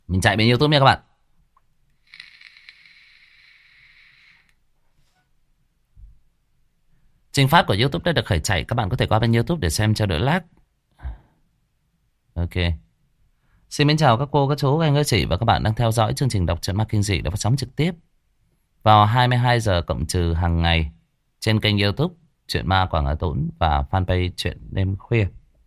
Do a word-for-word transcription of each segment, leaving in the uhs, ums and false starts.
Mình chạy bên YouTube nha các bạn. Trình phát của YouTube đã được khởi chạy. Các bạn có thể qua bên YouTube để xem cho đỡ lag. Ok. Xin mến chào các cô, các chú, các anh, các chị và các bạn đang theo dõi chương trình đọc truyện ma kinh dị được phát sóng trực tiếp vào hai mươi hai giờ cộng trừ hàng ngày trên kênh YouTube Truyện Ma Quảng Hà Tũng và fanpage Truyện Đêm Khuya.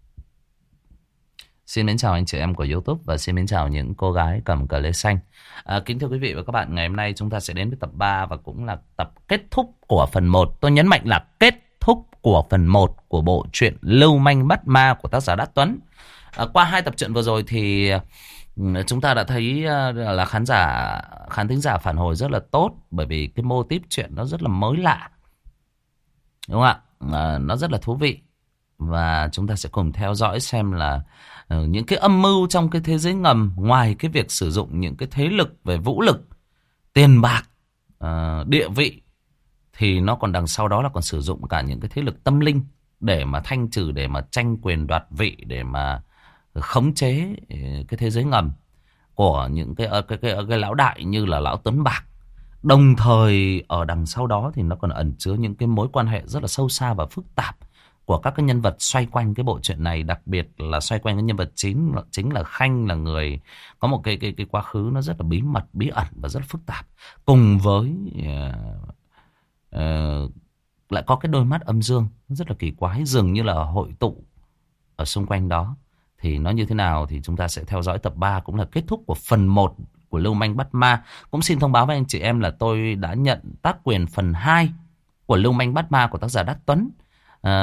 Xin mến chào anh chị em của YouTube và xin mến chào những cô gái cầm cờ lê xanh. À, kính thưa quý vị và các bạn, ngày hôm nay chúng ta sẽ đến với tập ba và cũng là tập kết thúc của phần một. Tôi nhấn mạnh là kết thúc của phần một của bộ truyện Lưu Manh Bắt Ma của tác giả Đát Tuấn. À, qua hai tập truyện vừa rồi thì chúng ta đã thấy là khán giả, khán thính giả phản hồi rất là tốt, bởi vì cái mô típ chuyện nó rất là mới lạ, đúng không ạ? À, nó rất là thú vị và chúng ta sẽ cùng theo dõi xem là uh, những cái âm mưu trong cái thế giới ngầm, ngoài cái việc sử dụng những cái thế lực về vũ lực, tiền bạc, uh, địa vị, thì nó còn đằng sau đó là còn sử dụng cả những cái thế lực tâm linh để mà thanh trừ, để mà tranh quyền đoạt vị, để mà khống chế cái thế giới ngầm của những cái cái, cái, cái lão đại như là lão Tuấn Bạc. Đồng thời ở đằng sau đó thì nó còn ẩn chứa những cái mối quan hệ rất là sâu xa và phức tạp của các cái nhân vật xoay quanh cái bộ truyện này, đặc biệt là xoay quanh cái nhân vật chính chính là Khanh, là người có một cái cái cái quá khứ nó rất là bí mật, bí ẩn và rất phức tạp, cùng với uh, uh, lại có cái đôi mắt âm dương rất là kỳ quái, dường như là hội tụ ở xung quanh đó. Thì nó như thế nào thì chúng ta sẽ theo dõi tập ba, cũng là kết thúc của phần một của Lưu Manh Bắt Ma. Cũng xin thông báo với anh chị em là tôi đã nhận tác quyền phần hai của Lưu Manh Bắt Ma của tác giả Đát Tuấn. À,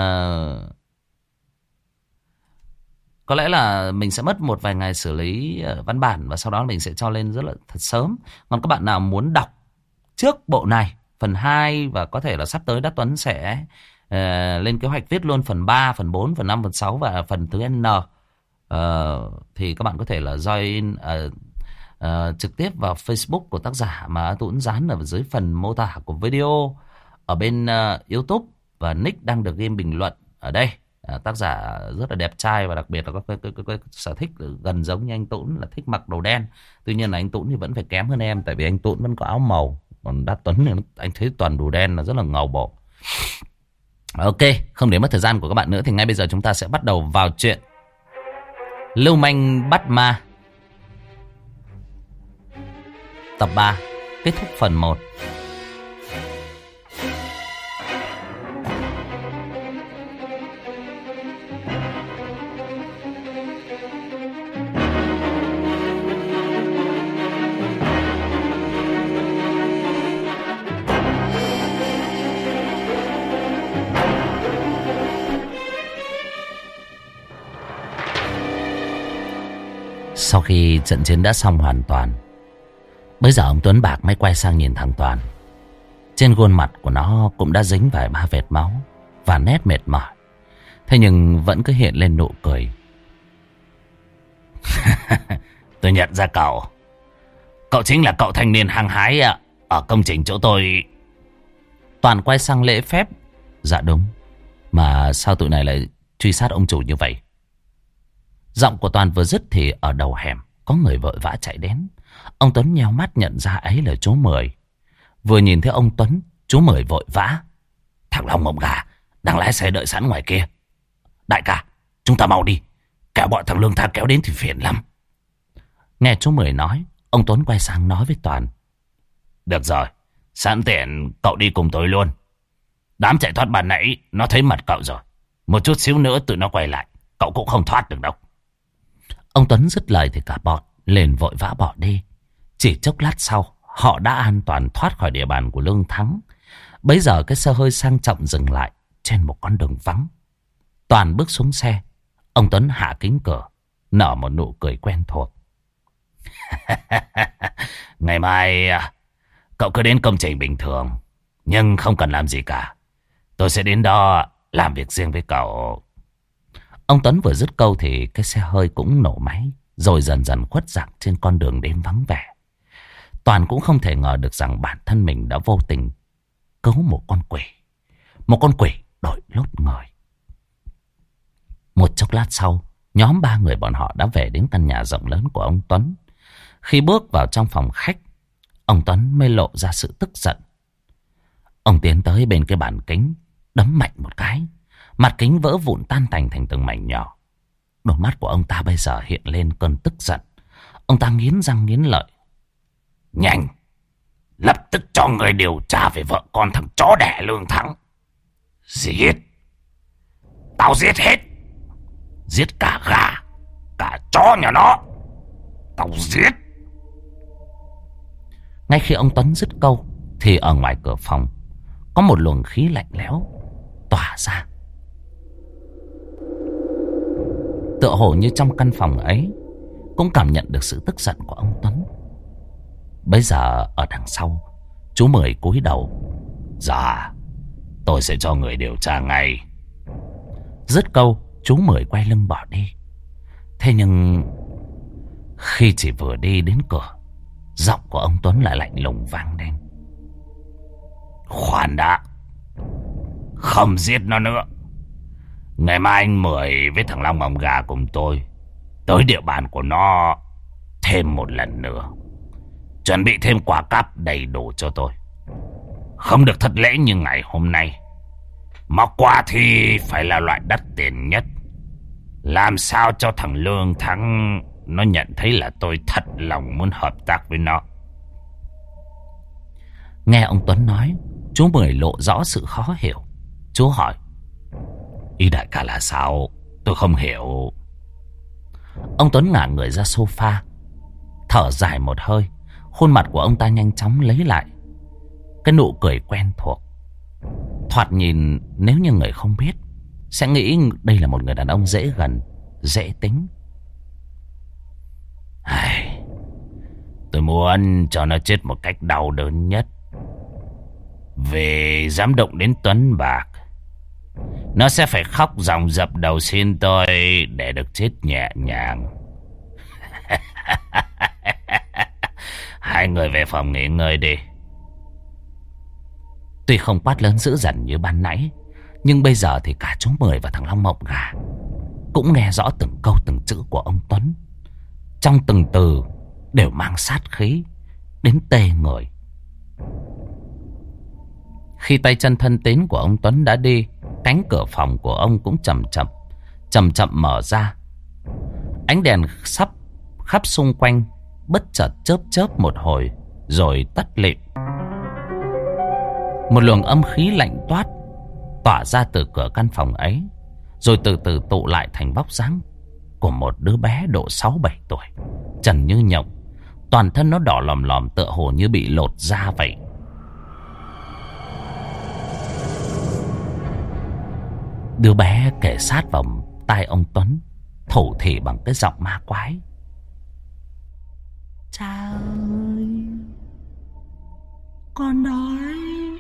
có lẽ là mình sẽ mất một vài ngày xử lý văn bản và sau đó mình sẽ cho lên rất là thật sớm. Còn các bạn nào muốn đọc trước bộ này, phần hai, và có thể là sắp tới Đát Tuấn sẽ uh, lên kế hoạch viết luôn phần ba, phần bốn, phần năm, phần sáu và phần thứ N. Uh, thì các bạn có thể là join uh, uh, trực tiếp vào Facebook của tác giả mà Tuấn dán ở dưới phần mô tả của video ở bên uh, YouTube, và nick đang được ghi bình luận ở đây. Uh, tác giả rất là đẹp trai và đặc biệt là có cái, cái, cái, cái sở thích gần giống như anh Tuấn là thích mặc đồ đen. Tuy nhiên là anh Tuấn thì vẫn phải kém hơn em, tại vì anh Tuấn vẫn có áo màu, còn Đát Tuấn thì anh thấy toàn đồ đen là rất là ngầu bộ. Ok, không để mất thời gian của các bạn nữa thì ngay bây giờ chúng ta sẽ bắt đầu vào chuyện Lưu Manh Bắt Ma tập ba, kết thúc phần một. Sau khi trận chiến đã xong hoàn toàn, bây giờ ông Tuấn Bạc mới quay sang nhìn thằng Toàn. Trên khuôn mặt của nó cũng đã dính vài ba vệt máu và nét mệt mỏi, thế nhưng vẫn cứ hiện lên nụ cười. Tôi nhận ra cậu. Cậu chính là cậu thanh niên hăng hái ở công trình chỗ tôi. Toàn quay sang lễ phép. Dạ đúng. Mà sao tụi này lại truy sát ông chủ như vậy? Giọng của Toàn vừa dứt thì ở đầu hẻm có người vội vã chạy đến. Ông Tuấn nheo mắt nhận ra ấy là chú Mười. Vừa nhìn thấy ông Tuấn, chú Mười vội vã: Thằng Long mộng gà đang lái xe đợi sẵn ngoài kia. Đại ca, chúng ta mau đi, kẻo bọn thằng Lương Tha kéo đến thì phiền lắm. Nghe chú Mười nói, ông Tuấn quay sang nói với Toàn: Được rồi, sẵn tiện cậu đi cùng tôi luôn. Đám chạy thoát ban nãy nó thấy mặt cậu rồi, một chút xíu nữa tụi nó quay lại, cậu cũng không thoát được đâu. Ông Tuấn dứt lời thì cả bọn liền vội vã bỏ đi. Chỉ chốc lát sau, họ đã an toàn thoát khỏi địa bàn của Lương Thắng. Bấy giờ cái xe hơi sang trọng dừng lại trên một con đường vắng. Toàn bước xuống xe. Ông Tuấn hạ kính cửa, nở một nụ cười quen thuộc. Ngày mai cậu cứ đến công trình bình thường, nhưng không cần làm gì cả. Tôi sẽ đến đó làm việc riêng với cậu. Ông Tuấn vừa dứt câu thì cái xe hơi cũng nổ máy, rồi dần dần khuất dạng trên con đường đêm vắng vẻ. Toàn cũng không thể ngờ được rằng bản thân mình đã vô tình cứu một con quỷ. Một con quỷ đội lốt người. Một chốc lát sau, nhóm ba người bọn họ đã về đến căn nhà rộng lớn của ông Tuấn. Khi bước vào trong phòng khách, ông Tuấn mới lộ ra sự tức giận. Ông tiến tới bên cái bàn kính, đấm mạnh một cái. Mặt kính vỡ vụn tan tành thành từng mảnh nhỏ. Đôi mắt của ông ta bây giờ hiện lên cơn tức giận. Ông ta nghiến răng nghiến lợi. Nhanh, lập tức cho người điều tra về vợ con thằng chó đẻ Lương Thắng. Giết, tao giết hết. Giết cả gà, cả chó nhà nó, tao giết. Ngay khi ông Tuấn dứt câu thì ở ngoài cửa phòng có một luồng khí lạnh lẽo tỏa ra. Tựa hồ như trong căn phòng ấy cũng cảm nhận được sự tức giận của ông Tuấn. Bây giờ ở đằng sau, chú Mười cúi đầu. Dạ, tôi sẽ cho người điều tra ngay. Dứt câu, chú Mười quay lưng bỏ đi. Thế nhưng khi chỉ vừa đi đến cửa, giọng của ông Tuấn lại lạnh lùng vang lên. Khoan đã, không giết nó nữa. Ngày mai anh Mười với thằng Long Mỏng Gà cùng tôi tới địa bàn của nó thêm một lần nữa. Chuẩn bị thêm quả cáp đầy đủ cho tôi. Không được thất lễ như ngày hôm nay, mà quà thì phải là loại đắt tiền nhất. Làm sao cho thằng Lương Thắng nó nhận thấy là tôi thật lòng muốn hợp tác với nó. Nghe ông Tuấn nói, chú Mười lộ rõ sự khó hiểu. Chú hỏi, ý đại ca là sao? Tôi không hiểu. Ông Tuấn ngả người ra sofa, thở dài một hơi. Khuôn mặt của ông ta nhanh chóng lấy lại cái nụ cười quen thuộc. Thoạt nhìn nếu như người không biết sẽ nghĩ đây là một người đàn ông dễ gần, dễ tính. Ai, tôi muốn cho nó chết một cách đau đớn nhất. Vì dám động đến Tuấn Bạc, nó sẽ phải khóc ròng dập đầu xin tôi để được chết nhẹ nhàng. Hai người về phòng nghỉ ngơi đi. Tuy không quát lớn dữ dằn như ban nãy, nhưng bây giờ thì cả chú Mười và thằng Long Mộng Gà cũng nghe rõ từng câu từng chữ của ông Tuấn. Trong từng từ đều mang sát khí đến tê người. Khi tay chân thân tín của ông Tuấn đã đi, cánh cửa phòng của ông cũng chậm chậm chậm chậm mở ra. Ánh đèn sắp khắp xung quanh bất chợt chớp chớp một hồi rồi tắt lịm. Một luồng âm khí lạnh toát tỏa ra từ cửa căn phòng ấy, rồi từ từ tụ lại thành vóc dáng của một đứa bé độ sáu bảy tuổi, trần như nhộng. Toàn thân nó đỏ lòm lòm tựa hồ như bị lột da vậy. Đứa bé kề sát vào tai ông Tuấn, thủ thỉ bằng cái giọng ma quái. Cha ơi, con đói,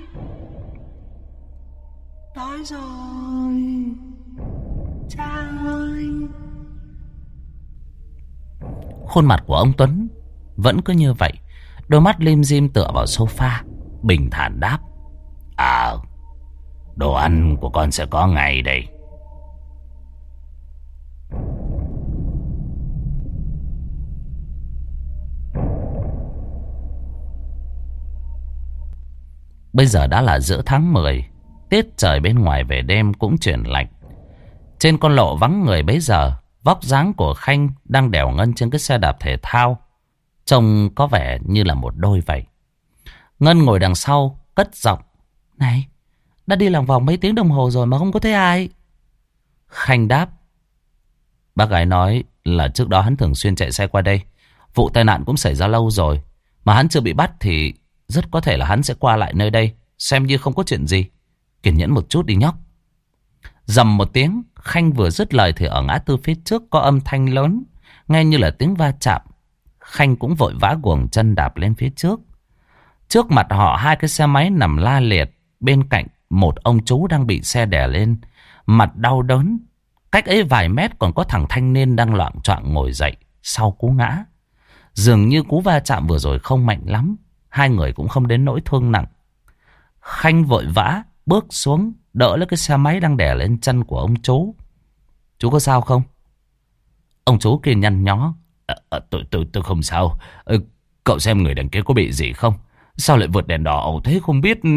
đói rồi, cha ơi. Khuôn mặt của ông Tuấn vẫn cứ như vậy, đôi mắt lim dim tựa vào sofa, bình thản đáp. À, đồ ăn của con sẽ có ngay đây. Bây giờ đã là giữa tháng mười, tiết trời bên ngoài về đêm cũng chuyển lạnh. Trên con lộ vắng người bấy giờ, vóc dáng của Khanh đang đèo Ngân trên cái xe đạp thể thao, trông có vẻ như là một đôi vậy. Ngân ngồi đằng sau, cất giọng. Này, đã đi lòng vòng mấy tiếng đồng hồ rồi mà không có thấy ai. Khanh đáp. Bác gái nói là trước đó hắn thường xuyên chạy xe qua đây. Vụ tai nạn cũng xảy ra lâu rồi, mà hắn chưa bị bắt thì rất có thể là hắn sẽ qua lại nơi đây, xem như không có chuyện gì. Kiên nhẫn một chút đi nhóc. Dầm một tiếng, Khanh vừa dứt lời thì ở ngã tư phía trước có âm thanh lớn, nghe như là tiếng va chạm. Khanh cũng vội vã guồng chân đạp lên phía trước. Trước mặt họ hai cái xe máy nằm la liệt, bên cạnh một ông chú đang bị xe đè lên, mặt đau đớn. Cách ấy vài mét còn có thằng thanh niên đang loạng choạng ngồi dậy sau cú ngã. Dường như cú va chạm vừa rồi không mạnh lắm, hai người cũng không đến nỗi thương nặng. Khanh vội vã bước xuống, đỡ lấy cái xe máy đang đè lên chân của ông chú. Chú có sao không? Ông chú kia nhăn nhó, À, à, tôi, tôi, tôi không sao. À, cậu xem người đằng kia có bị gì không? Sao lại vượt đèn đỏ ẩu thế không biết.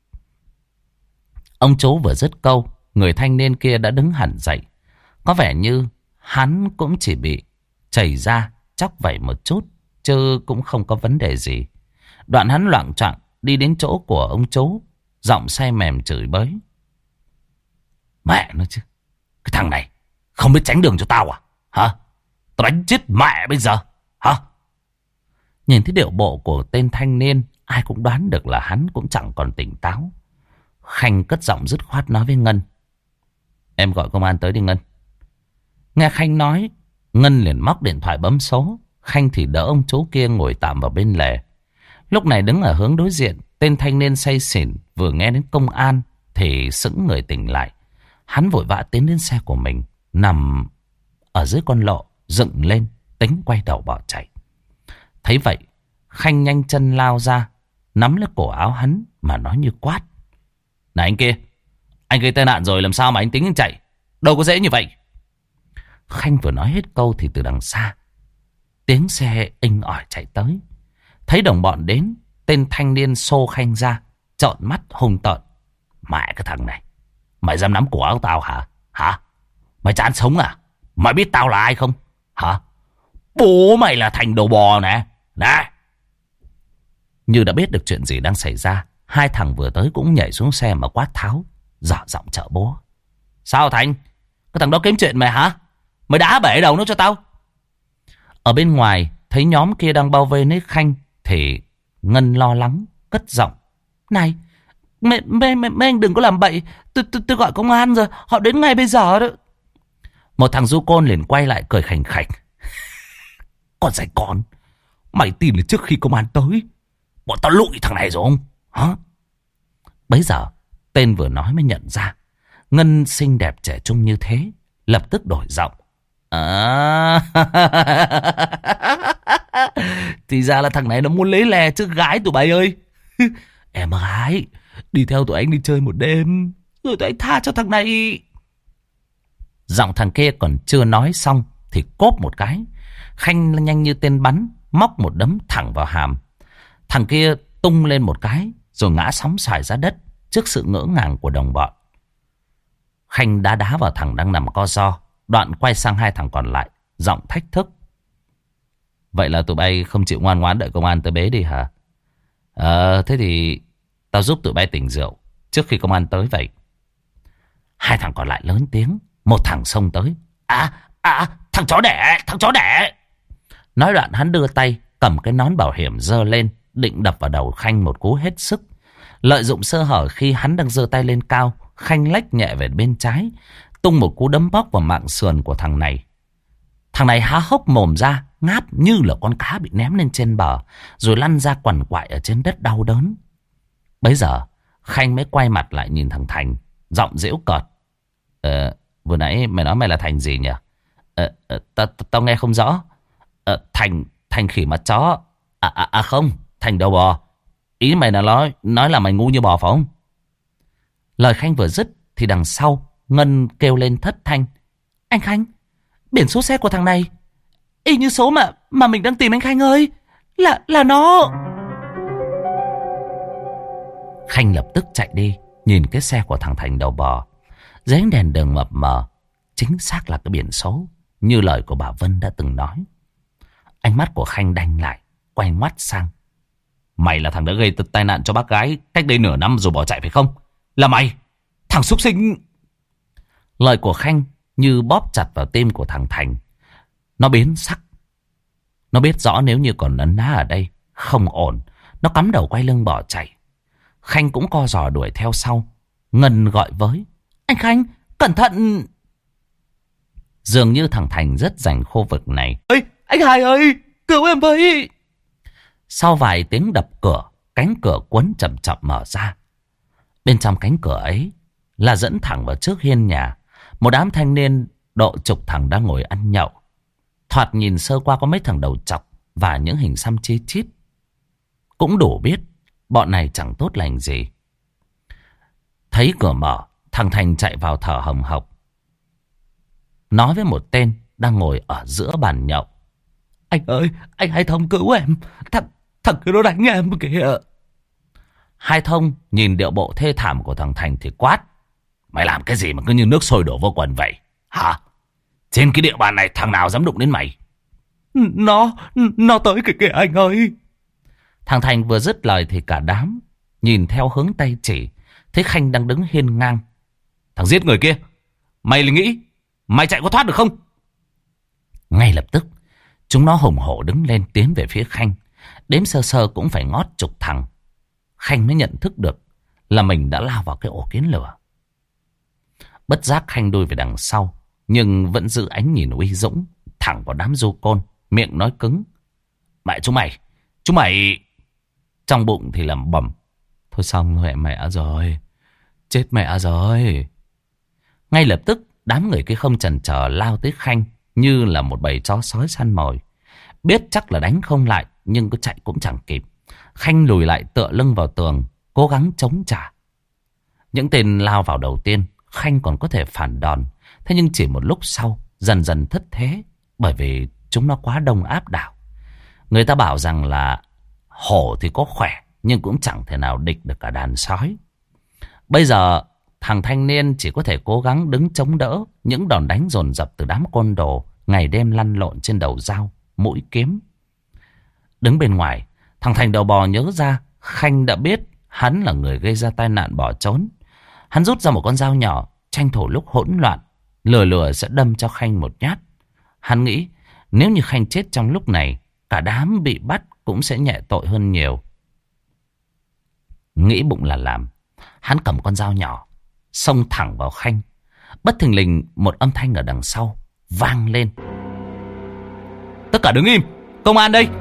Ông chú vừa dứt câu, người thanh niên kia đã đứng hẳn dậy. Có vẻ như hắn cũng chỉ bị chảy ra, chóc vẩy một chút, chứ cũng không có vấn đề gì. Đoạn hắn loạng choạng đi đến chỗ của ông chú, giọng say mềm chửi bới. Mẹ nó chứ, cái thằng này không biết tránh đường cho tao à? Hả? Tao đánh chết mẹ bây giờ. Hả? Nhìn thấy điệu bộ của tên thanh niên, ai cũng đoán được là hắn cũng chẳng còn tỉnh táo. Khanh cất giọng dứt khoát nói với Ngân. Em gọi công an tới đi Ngân. Nghe Khanh nói, Ngân liền móc điện thoại bấm số. Khanh thì đỡ ông chú kia ngồi tạm vào bên lề. Lúc này đứng ở hướng đối diện, tên thanh niên say xỉn vừa nghe đến công an thì sững người tỉnh lại. Hắn vội vã tiến đến xe của mình, nằm ở dưới con lộ, dựng lên, tính quay đầu bỏ chạy. Thấy vậy, Khanh nhanh chân lao ra, nắm lấy cổ áo hắn mà nói như quát. Này anh kia, anh gây tai nạn rồi làm sao mà anh tính anh chạy? Đâu có dễ như vậy. Khanh vừa nói hết câu thì từ đằng xa, tiếng xe inh ỏi chạy tới. Thấy đồng bọn đến, tên thanh niên xô Khanh ra, trợn mắt hung tợn. Mẹ cái thằng này, mày dám nắm cổ áo tao hả? Hả? Mày chán sống à? Mày biết tao là ai không? Hả? Bố mày là Thành đầu bò nè. Nè. Như đã biết được chuyện gì đang xảy ra, hai thằng vừa tới cũng nhảy xuống xe mà quát tháo, dọ giọng trợ bố. Sao Thành? Cái thằng đó kiếm chuyện mày hả? Mày đá bể đầu nó cho tao. Ở bên ngoài thấy nhóm kia đang bao vây lấy Khanh thì Ngân lo lắng cất giọng. Này, mấy, mấy, mấy, mấy anh đừng có làm bậy. Tôi, tôi, tôi gọi công an rồi, họ đến ngay bây giờ đó. Một thằng du côn liền quay lại cười khành khạch. Con dạy con, mày tin là trước khi công an tới bọn tao lụi thằng này rồi không? Hả? Bấy giờ tên vừa nói mới nhận ra Ngân xinh đẹp trẻ trung như thế, lập tức đổi giọng. À, thì ra là thằng này nó muốn lấy lè chứ gái tụi bay ơi. Em gái, đi theo tụi anh đi chơi một đêm, rồi tụi anh tha cho thằng này. Giọng thằng kia còn chưa nói xong thì cốp một cái, Khanh nhanh như tên bắn, móc một đấm thẳng vào hàm. Thằng kia tung lên một cái rồi ngã sóng xoài ra đất trước sự ngỡ ngàng của đồng bọn. Khanh đá đá vào thằng đang nằm co ro, đoạn quay sang hai thằng còn lại, giọng thách thức. Vậy là tụi bay không chịu ngoan ngoãn đợi công an tới bế đi hả? Ờ, thế thì tao giúp tụi bay tỉnh rượu trước khi công an tới vậy. Hai thằng còn lại lớn tiếng, một thằng xông tới. À, à, thằng chó đẻ, thằng chó đẻ. Nói đoạn hắn đưa tay, cầm cái nón bảo hiểm giơ lên, định đập vào đầu Khanh một cú hết sức. Lợi dụng sơ hở khi hắn đang giơ tay lên cao, Khanh lách nhẹ về bên trái, tung một cú đấm bóc vào mạng sườn của thằng này. Thằng này há hốc mồm ra, ngáp như là con cá bị ném lên trên bờ, rồi lăn ra quằn quại ở trên đất đau đớn. Bấy giờ, Khanh mới quay mặt lại nhìn thằng Thành, giọng giễu cợt. Ờ, vừa nãy mày nói mày là Thành gì nhỉ? Ờ, ờ, tao tao nghe không rõ. Ờ, Thành, Thành khỉ mặt chó. À, à, à không, Thành đầu bò. Ý mày là nói, nói là mày ngu như bò phải không? Lời Khanh vừa dứt thì đằng sau Ngân kêu lên thất thanh. Anh Khanh, biển số xe của thằng này y như số mà mà mình đang tìm anh Khanh ơi. Là là nó. Khanh lập tức chạy đi, nhìn cái xe của thằng Thành đầu bò. Dưới ánh đèn đường mập mờ, chính xác là cái biển số như lời của bà Vân đã từng nói. Ánh mắt của Khanh đanh lại, quay ngoắt sang. Mày là thằng đã gây tai nạn cho bác gái cách đây nửa năm rồi bỏ chạy phải không? Là mày, thằng súc sinh. Lời của Khanh như bóp chặt vào tim của thằng Thành. Nó biến sắc. Nó biết rõ nếu như còn ấn ná ở đây không ổn, nó cắm đầu quay lưng bỏ chạy. Khanh cũng co giò đuổi theo sau. Ngân gọi với. Anh Khanh, cẩn thận. Dường như thằng Thành rất rành khu vực này. Ê, anh Hải ơi, cứu em với. Sau vài tiếng đập cửa, cánh cửa quấn chậm chậm mở ra. Bên trong cánh cửa ấy là dẫn thẳng vào trước hiên nhà. Một đám thanh niên độ chục thằng đang ngồi ăn nhậu. Thoạt nhìn sơ qua có mấy thằng đầu trọc và những hình xăm chi chít. Cũng đủ biết bọn này chẳng tốt lành gì. Thấy cửa mở, thằng Thành chạy vào thở hồng hộc, nói với một tên đang ngồi ở giữa bàn nhậu. Anh ơi, anh Hai Thông cứu em. Thằng, thằng kia nó đánh em kìa. Hai Thông nhìn điệu bộ thê thảm của thằng Thành thì quát. Mày làm cái gì mà cứ như nước sôi đổ vô quần vậy? Hả? Trên cái địa bàn này thằng nào dám đụng đến mày? Nó, nó tới kìa kìa anh ơi. Thằng Thành vừa dứt lời thì cả đám nhìn theo hướng tay chỉ, thấy Khanh đang đứng hiên ngang. Thằng giết người kia, mày là nghĩ mày chạy có thoát được không? Ngay lập tức chúng nó hùng hổ đứng lên tiến về phía Khanh. Đếm sơ sơ cũng phải ngót chục thằng. Khanh mới nhận thức được là mình đã lao vào cái ổ kiến lửa. Bất giác Khanh đuôi về đằng sau, nhưng vẫn giữ ánh nhìn uy dũng thẳng vào đám du côn, miệng nói cứng. Mẹ chúng mày, chúng mày... Trong bụng thì lẩm bẩm. Thôi xong rồi mẹ rồi, chết mẹ rồi. Ngay lập tức đám người kia không chần chờ lao tới Khanh như là một bầy chó sói săn mồi. Biết chắc là đánh không lại, nhưng cứ chạy cũng chẳng kịp. Khanh lùi lại tựa lưng vào tường, cố gắng chống trả. Những tên lao vào đầu tiên, Khanh còn có thể phản đòn. Thế nhưng chỉ một lúc sau, dần dần thất thế, bởi vì chúng nó quá đông áp đảo. Người ta bảo rằng là hổ thì có khỏe, nhưng cũng chẳng thể nào địch được cả đàn sói. Bây giờ thằng thanh niên chỉ có thể cố gắng đứng chống đỡ những đòn đánh dồn dập từ đám côn đồ ngày đêm lăn lộn trên đầu dao, mũi kiếm. Đứng bên ngoài, thằng Thành đầu bò nhớ ra Khanh đã biết hắn là người gây ra tai nạn bỏ trốn. Hắn rút ra một con dao nhỏ, tranh thủ lúc hỗn loạn, lừa lừa sẽ đâm cho Khanh một nhát. Hắn nghĩ nếu như Khanh chết trong lúc này, cả đám bị bắt cũng sẽ nhẹ tội hơn nhiều. Nghĩ bụng là làm, hắn cầm con dao nhỏ, xông thẳng vào Khanh. Bất thình lình một âm thanh ở đằng sau vang lên. Tất cả đứng im, công an đây.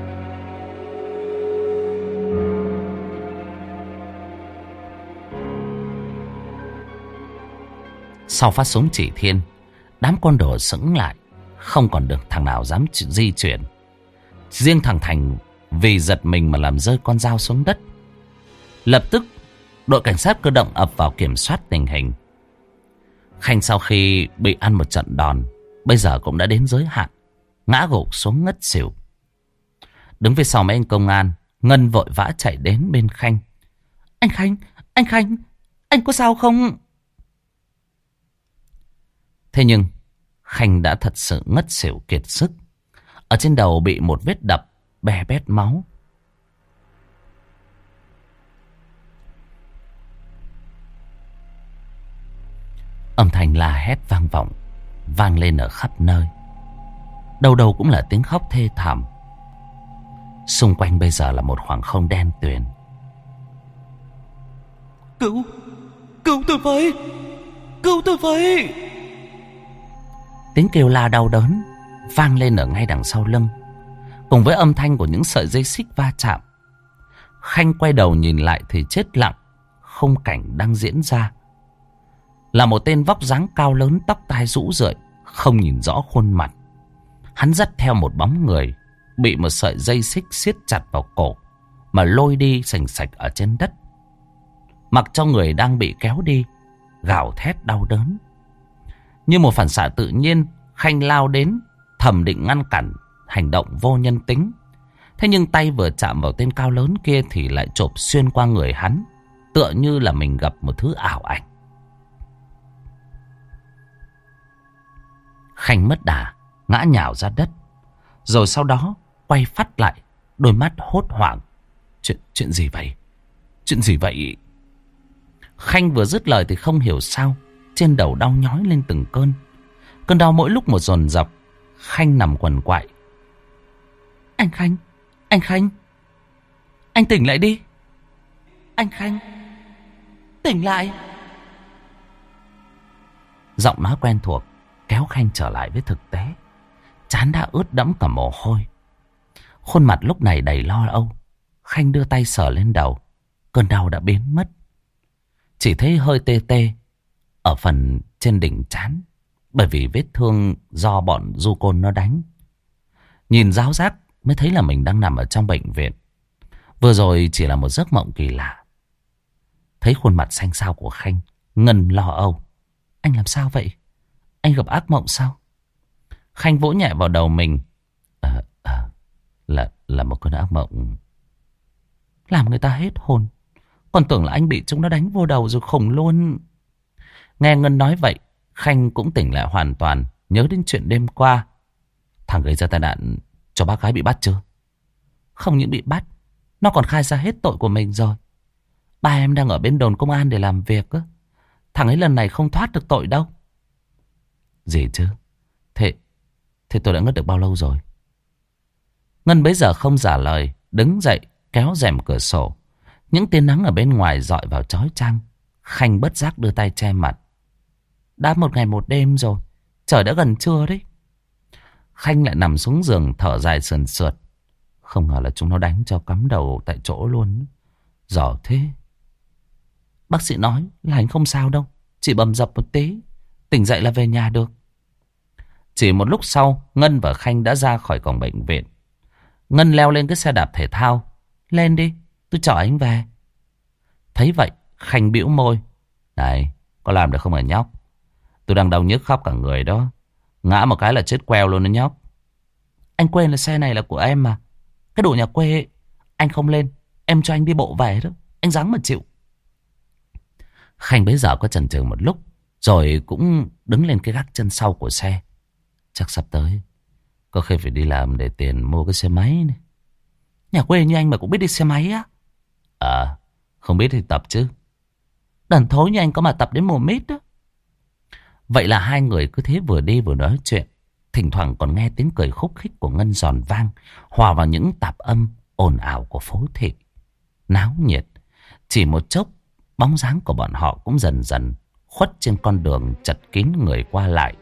Sau phát súng chỉ thiên, đám con đồ sững lại, không còn được thằng nào dám di chuyển. Riêng thằng Thành vì giật mình mà làm rơi con dao xuống đất. Lập tức đội cảnh sát cơ động ập vào kiểm soát tình hình. Khanh sau khi bị ăn một trận đòn, bây giờ cũng đã đến giới hạn, ngã gục xuống ngất xỉu. Đứng phía sau mấy anh công an, Ngân vội vã chạy đến bên Khanh. Anh Khanh, anh Khanh, anh có sao không? Thế nhưng Khanh đã thật sự ngất xỉu kiệt sức. Ở trên đầu bị một vết đập bè bét máu. Âm thanh la hét vang vọng, vang lên ở khắp nơi. Đâu đâu cũng là tiếng khóc thê thảm. Xung quanh bây giờ là một khoảng không đen tuyền. Cứu, cứu tôi với, cứu tôi với. Tiếng kêu la đau đớn vang lên ở ngay đằng sau lưng, cùng với âm thanh của những sợi dây xích va chạm. Khanh quay đầu nhìn lại thì chết lặng. Khung cảnh đang diễn ra là một tên vóc dáng cao lớn, tóc tai rũ rượi, không nhìn rõ khuôn mặt. Hắn dắt theo một bóng người bị một sợi dây xích siết chặt vào cổ mà lôi đi sành sạch ở trên đất, mặc cho người đang bị kéo đi gào thét đau đớn. Như một phản xạ tự nhiên, Khanh lao đến, thầm định ngăn cản hành động vô nhân tính. Thế nhưng tay vừa chạm vào tên cao lớn kia thì lại chộp xuyên qua người hắn, tựa như là mình gặp một thứ ảo ảnh. Khanh mất đà, ngã nhào ra đất, rồi sau đó quay phắt lại, đôi mắt hốt hoảng. Chuyện, chuyện gì vậy? Chuyện gì vậy? Khanh vừa dứt lời thì không hiểu sao trên đầu đau nhói lên từng cơn. Cơn đau mỗi lúc một dồn dập. Khanh nằm quằn quại. Anh Khanh, anh Khanh, anh tỉnh lại đi. Anh Khanh, tỉnh lại. Giọng nói quen thuộc kéo Khanh trở lại với thực tế. Trán đã ướt đẫm cả mồ hôi. Khuôn mặt lúc này đầy lo âu. Khanh đưa tay sờ lên đầu. Cơn đau đã biến mất. Chỉ thấy hơi tê tê ở phần trên đỉnh trán, bởi vì vết thương do bọn du côn nó đánh. Nhìn ráo rác mới thấy là mình đang nằm ở trong bệnh viện. Vừa rồi chỉ là một giấc mộng kỳ lạ. Thấy khuôn mặt xanh xao của Khanh, Ngân lo âu. Anh làm sao vậy? Anh gặp ác mộng sao? Khanh vỗ nhẹ vào đầu mình. À, Là là một cơn ác mộng làm người ta hết hồn. Còn tưởng là anh bị chúng nó đánh vô đầu rồi khủng luôn. Nghe Ngân nói vậy, Khanh cũng tỉnh lại hoàn toàn, nhớ đến chuyện đêm qua. Thằng gây ra tai nạn cho bác gái bị bắt chưa? Không những bị bắt, nó còn khai ra hết tội của mình rồi. Ba em đang ở bên đồn công an để làm việc á. Thằng ấy lần này không thoát được tội đâu. Gì chứ? Thế, thế tôi đã ngất được bao lâu rồi? Ngân bấy giờ không trả lời, đứng dậy kéo rèm cửa sổ. Những tia nắng ở bên ngoài rọi vào chói chang. Khanh bất giác đưa tay che mặt. Đã một ngày một đêm rồi, trời đã gần trưa đấy. Khanh lại nằm xuống giường thở dài sườn sượt. Không ngờ là chúng nó đánh cho cắm đầu tại chỗ luôn. Giỏi thế. Bác sĩ nói là anh không sao đâu, chỉ bầm dập một tí, tỉnh dậy là về nhà được. Chỉ một lúc sau, Ngân và Khanh đã ra khỏi cổng bệnh viện. Ngân leo lên cái xe đạp thể thao. Lên đi, tôi chở anh về. Thấy vậy, Khanh bĩu môi. Này, có làm được không hả nhóc? Tôi đang đau nhức khắp cả người đó. Ngã một cái là chết queo luôn đó nhóc. Anh quên là xe này là của em mà. Cái đồ nhà quê ấy, anh không lên, em cho anh đi bộ về đó. Anh ráng mà chịu. Khanh bấy giờ có chần chừ một lúc, rồi cũng đứng lên cái gác chân sau của xe. Chắc sắp tới có khi phải đi làm để tiền mua cái xe máy này. Nhà quê như anh mà cũng biết đi xe máy á? À, không biết thì tập chứ. Đần thối như anh có mà tập đến mùa mít đó. Vậy là hai người cứ thế vừa đi vừa nói chuyện. Thỉnh thoảng còn nghe tiếng cười khúc khích của Ngân giòn vang, hòa vào những tạp âm ồn ào của phố thị. Náo nhiệt. Chỉ một chốc, bóng dáng của bọn họ cũng dần dần khuất trên con đường chật kín người qua lại.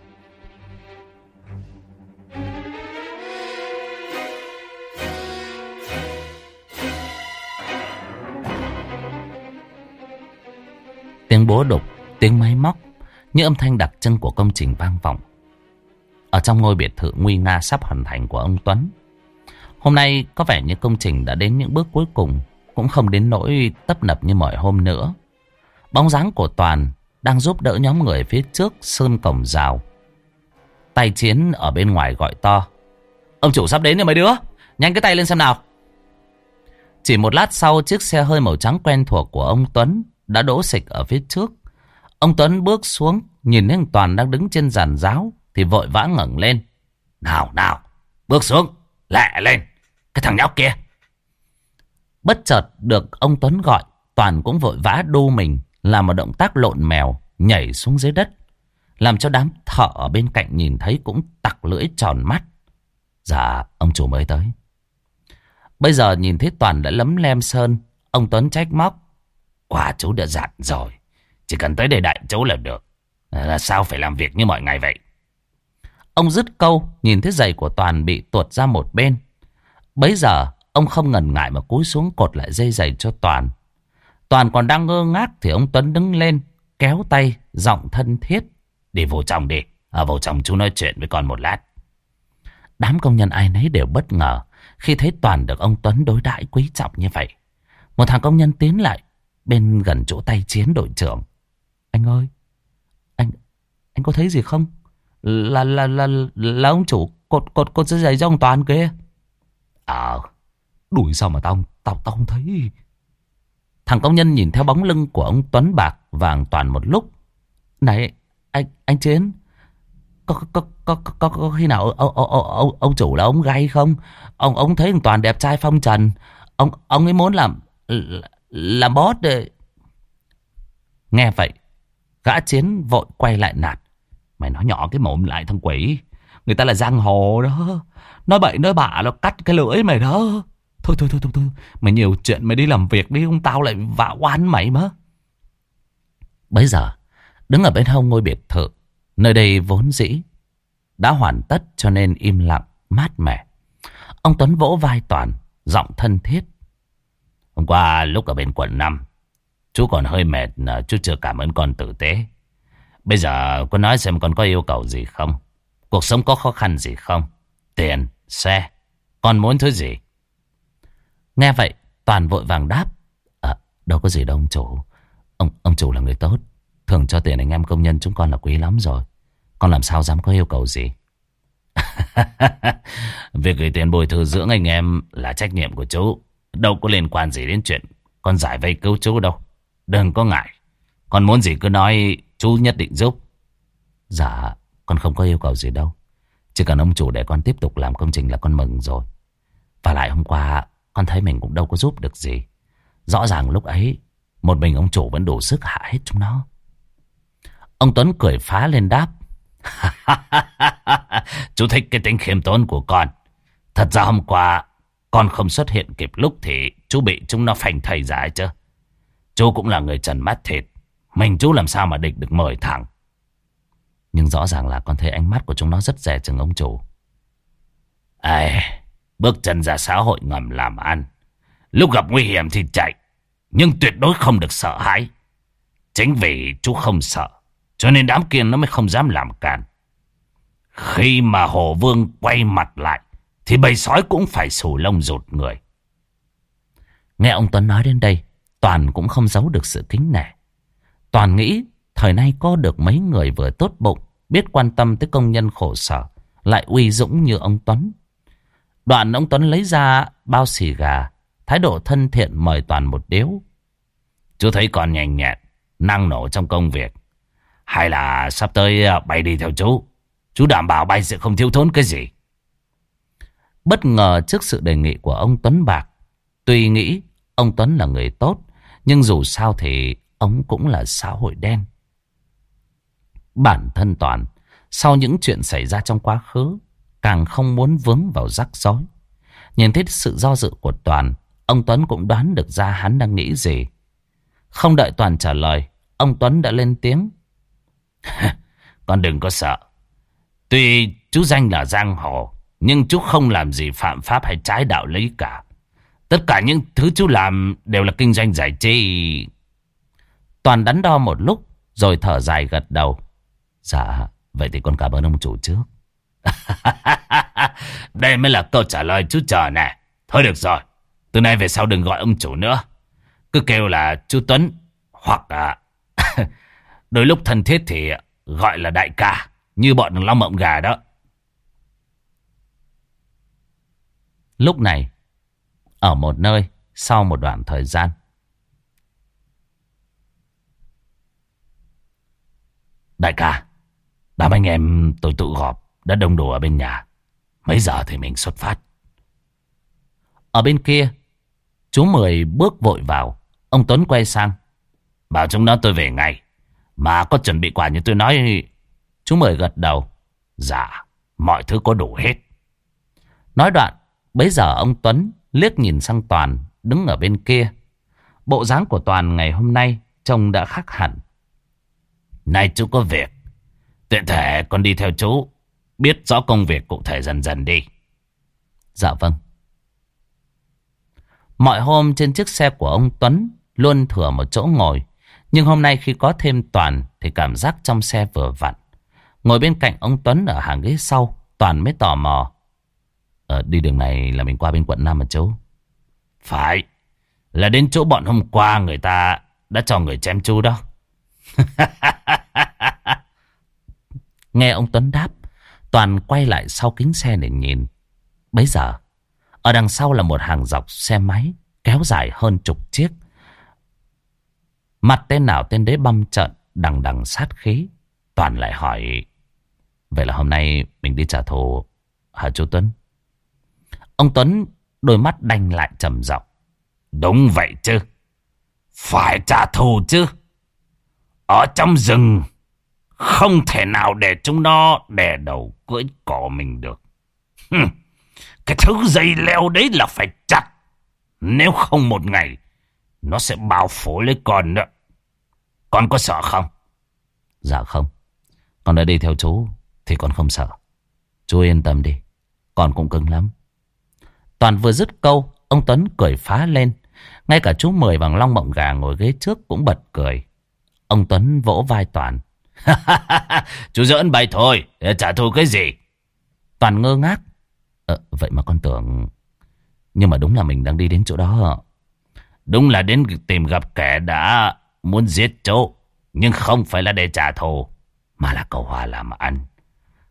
Tiếng búa đục, tiếng máy móc, những âm thanh đặc trưng của công trình vang vọng ở trong ngôi biệt thự nguy nga sắp hoàn thành của ông Tuấn. Hôm nay có vẻ như công trình đã đến những bước cuối cùng, cũng không đến nỗi tấp nập như mọi hôm nữa. Bóng dáng của Toàn đang giúp đỡ nhóm người phía trước sơn cổng rào. Tay Chiến ở bên ngoài gọi to. Ông chủ sắp đến rồi mấy đứa, nhanh cái tay lên xem nào. Chỉ một lát sau, chiếc xe hơi màu trắng quen thuộc của ông Tuấn đã đỗ xịch ở phía trước. Ông Tuấn bước xuống, nhìn thấy Toàn đang đứng trên giàn giáo thì vội vã ngẩng lên. Nào nào, bước xuống, lẹ lên, cái thằng nhóc kia. Bất chợt được ông Tuấn gọi, Toàn cũng vội vã đu mình, làm một động tác lộn mèo, nhảy xuống dưới đất, làm cho đám thợ ở bên cạnh nhìn thấy cũng tặc lưỡi tròn mắt. Dạ, ông chủ mới tới. Bây giờ nhìn thấy Toàn đã lấm lem sơn, ông Tuấn trách móc. Quả chú đã dặn rồi, chỉ cần tới đây đại chú là được. Là sao phải làm việc như mọi ngày vậy? Ông dứt câu, nhìn thấy giày của Toàn bị tuột ra một bên. Bấy giờ ông không ngần ngại mà cúi xuống cột lại dây giày cho Toàn. Toàn còn đang ngơ ngác thì ông Tuấn đứng lên, kéo tay, giọng thân thiết. Đi vô trong đi, ở vô trong chú nói chuyện với con một lát. Đám công nhân ai nấy đều bất ngờ khi thấy Toàn được ông Tuấn đối đãi quý trọng như vậy. Một thằng công nhân tiến lại bên gần chỗ tay Chiến đội trưởng. Anh ơi, anh anh có thấy gì không? Là là là là ông chủ cột cột cột dây giày cho ông Toàn kia. Ờ, à, đuổi sao mà tao tao tao không thấy. Thằng công nhân nhìn theo bóng lưng của ông Tuấn bạc vàng Toàn một lúc. Này anh anh Chiến, có có có có có, có khi nào ông, ông, ông, ông chủ là ông gay không? Ông ông thấy thằng Toàn đẹp trai phong trần, ông ông ấy muốn làm làm boss để... Nghe vậy, gã Chiến vội quay lại nạt. Mày nói nhỏ cái mồm lại thằng quỷ, người ta là giang hồ đó, nói bậy nói bạ nó cắt cái lưỡi mày đó. Thôi thôi thôi thôi thôi, mày nhiều chuyện, mày đi làm việc đi, không tao lại vạ oan mày mà. Bấy giờ đứng ở bên hông ngôi biệt thự, nơi đây vốn dĩ đã hoàn tất cho nên im lặng mát mẻ. Ông Tuấn vỗ vai Toàn, giọng thân thiết. Hôm qua lúc ở bên quận năm, chú còn hơi mệt, chú chưa cảm ơn con tử tế. Bây giờ con nói xem con có yêu cầu gì không? Cuộc sống có khó khăn gì không? Tiền, xe, con muốn thứ gì? Nghe vậy, Toàn vội vàng đáp. À, đâu có gì đâu ông chủ. Ông, ông chủ là người tốt, thường cho tiền anh em công nhân chúng con là quý lắm rồi. Con làm sao dám có yêu cầu gì? Việc gửi tiền bồi thường dưỡng anh em là trách nhiệm của chú. Đâu có liên quan gì đến chuyện con giải vây cứu chú đâu. Đừng có ngại. Con muốn gì cứ nói, chú nhất định giúp. Dạ, con không có yêu cầu gì đâu. Chỉ cần ông chủ để con tiếp tục làm công trình là con mừng rồi. Và lại hôm qua con thấy mình cũng đâu có giúp được gì. Rõ ràng lúc ấy một mình ông chủ vẫn đủ sức hạ hết chúng nó. Ông Tuấn cười phá lên đáp. Chú thích cái tính khiêm tốn của con. Thật ra hôm qua con không xuất hiện kịp lúc thì chú bị chúng nó phanh thây ra chứ. Chú cũng là người trần mắt thịt. Mình chú làm sao mà địch được mười thằng. Nhưng rõ ràng là con thấy ánh mắt của chúng nó rất dè chừng ông chủ. Ê, bước chân ra xã hội ngầm làm ăn. Lúc gặp nguy hiểm thì chạy. Nhưng tuyệt đối không được sợ hãi. Chính vì chú không sợ, cho nên đám kia nó mới không dám làm càn. Khi mà Hổ Vương quay mặt lại thì bầy sói cũng phải xù lông rụt người. Nghe ông Tuấn nói đến đây, Toàn cũng không giấu được sự kính nể. Toàn nghĩ thời nay có được mấy người vừa tốt bụng, biết quan tâm tới công nhân khổ sở, lại uy dũng như ông Tuấn. Đoạn ông Tuấn lấy ra bao xì gà, thái độ thân thiện mời Toàn một điếu. Chú thấy con nhanh nhẹn, năng nổ trong công việc. Hay là sắp tới bay đi theo chú. Chú đảm bảo bay sẽ không thiếu thốn cái gì. Bất ngờ trước sự đề nghị của ông Tuấn Bạc. Tuy nghĩ ông Tuấn là người tốt, nhưng dù sao thì ông cũng là xã hội đen. Bản thân Toàn, sau những chuyện xảy ra trong quá khứ, càng không muốn vướng vào rắc rối. Nhìn thấy sự do dự của Toàn, ông Tuấn cũng đoán được ra hắn đang nghĩ gì. Không đợi Toàn trả lời, ông Tuấn đã lên tiếng. Con đừng có sợ. Tuy chú danh là giang hồ, nhưng chú không làm gì phạm pháp hay trái đạo lý cả. Tất cả những thứ chú làm đều là kinh doanh giải trí. Toàn đắn đo một lúc, rồi thở dài gật đầu. Dạ, vậy thì con cảm ơn ông chủ trước. Đây mới là câu trả lời chú chờ nè. Thôi được rồi, từ nay về sau đừng gọi ông chủ nữa. Cứ kêu là chú Tuấn. Hoặc là đôi lúc thân thiết thì gọi là đại ca, như bọn Long Mộng Gà đó. Lúc này, ở một nơi, sau một đoạn thời gian, đại ca, đám anh em tôi tụ họp đã đông đủ ở bên nhà. Mấy giờ thì mình xuất phát? Ở bên kia, chú Mười bước vội vào. Ông Tuấn quay sang. Bảo chúng nó tôi về ngay. Mà có chuẩn bị quà như tôi nói. Chú Mười gật đầu. Dạ, mọi thứ có đủ hết. Nói đoạn, bấy giờ ông Tuấn liếc nhìn sang Toàn đứng ở bên kia. Bộ dáng của Toàn ngày hôm nay trông đã khác hẳn. Này chú có việc. Tiện thể con đi theo chú. Biết rõ công việc cụ thể dần dần đi. Dạ vâng. Mọi hôm trên chiếc xe của ông Tuấn luôn thừa một chỗ ngồi. Nhưng hôm nay khi có thêm Toàn thì cảm giác trong xe vừa vặn. Ngồi bên cạnh ông Tuấn ở hàng ghế sau, Toàn mới tò mò. Ờ, đi đường này là mình qua bên quận năm mà chú. Phải, là đến chỗ bọn hôm qua người ta đã cho người chém chú đó. Nghe ông Tuấn đáp, Toàn quay lại sau kính xe để nhìn. Bấy giờ, ở đằng sau là một hàng dọc xe máy kéo dài hơn chục chiếc. Mặt tên nào tên đấy băm trợn, đằng đằng sát khí. Toàn lại hỏi, vậy là hôm nay mình đi trả thù hả chú Tuấn? Ông Tuấn đôi mắt đanh lại trầm giọng. Đúng vậy chứ. Phải trả thù chứ. Ở trong rừng không thể nào để chúng nó đè đầu cưỡi cỏ mình được. Hừm. Cái thứ dây leo đấy là phải chặt. Nếu không một ngày nó sẽ bao phủ lấy con nữa. Con có sợ không? Dạ không. Con đã đi theo chú thì con không sợ. Chú yên tâm đi. Con cũng cứng lắm. Toàn vừa dứt câu, ông Tuấn cười phá lên. Ngay cả chú Mười bằng Long Mộng Gà ngồi ghế trước cũng bật cười. Ông Tuấn vỗ vai Toàn. Chú giỡn bày thôi, trả thù cái gì? Toàn ngơ ngác. Ờ, vậy mà con tưởng... Nhưng mà đúng là mình đang đi đến chỗ đó. Đúng là đến tìm gặp kẻ đã muốn giết chú. Nhưng không phải là để trả thù, mà là cầu hòa làm ăn.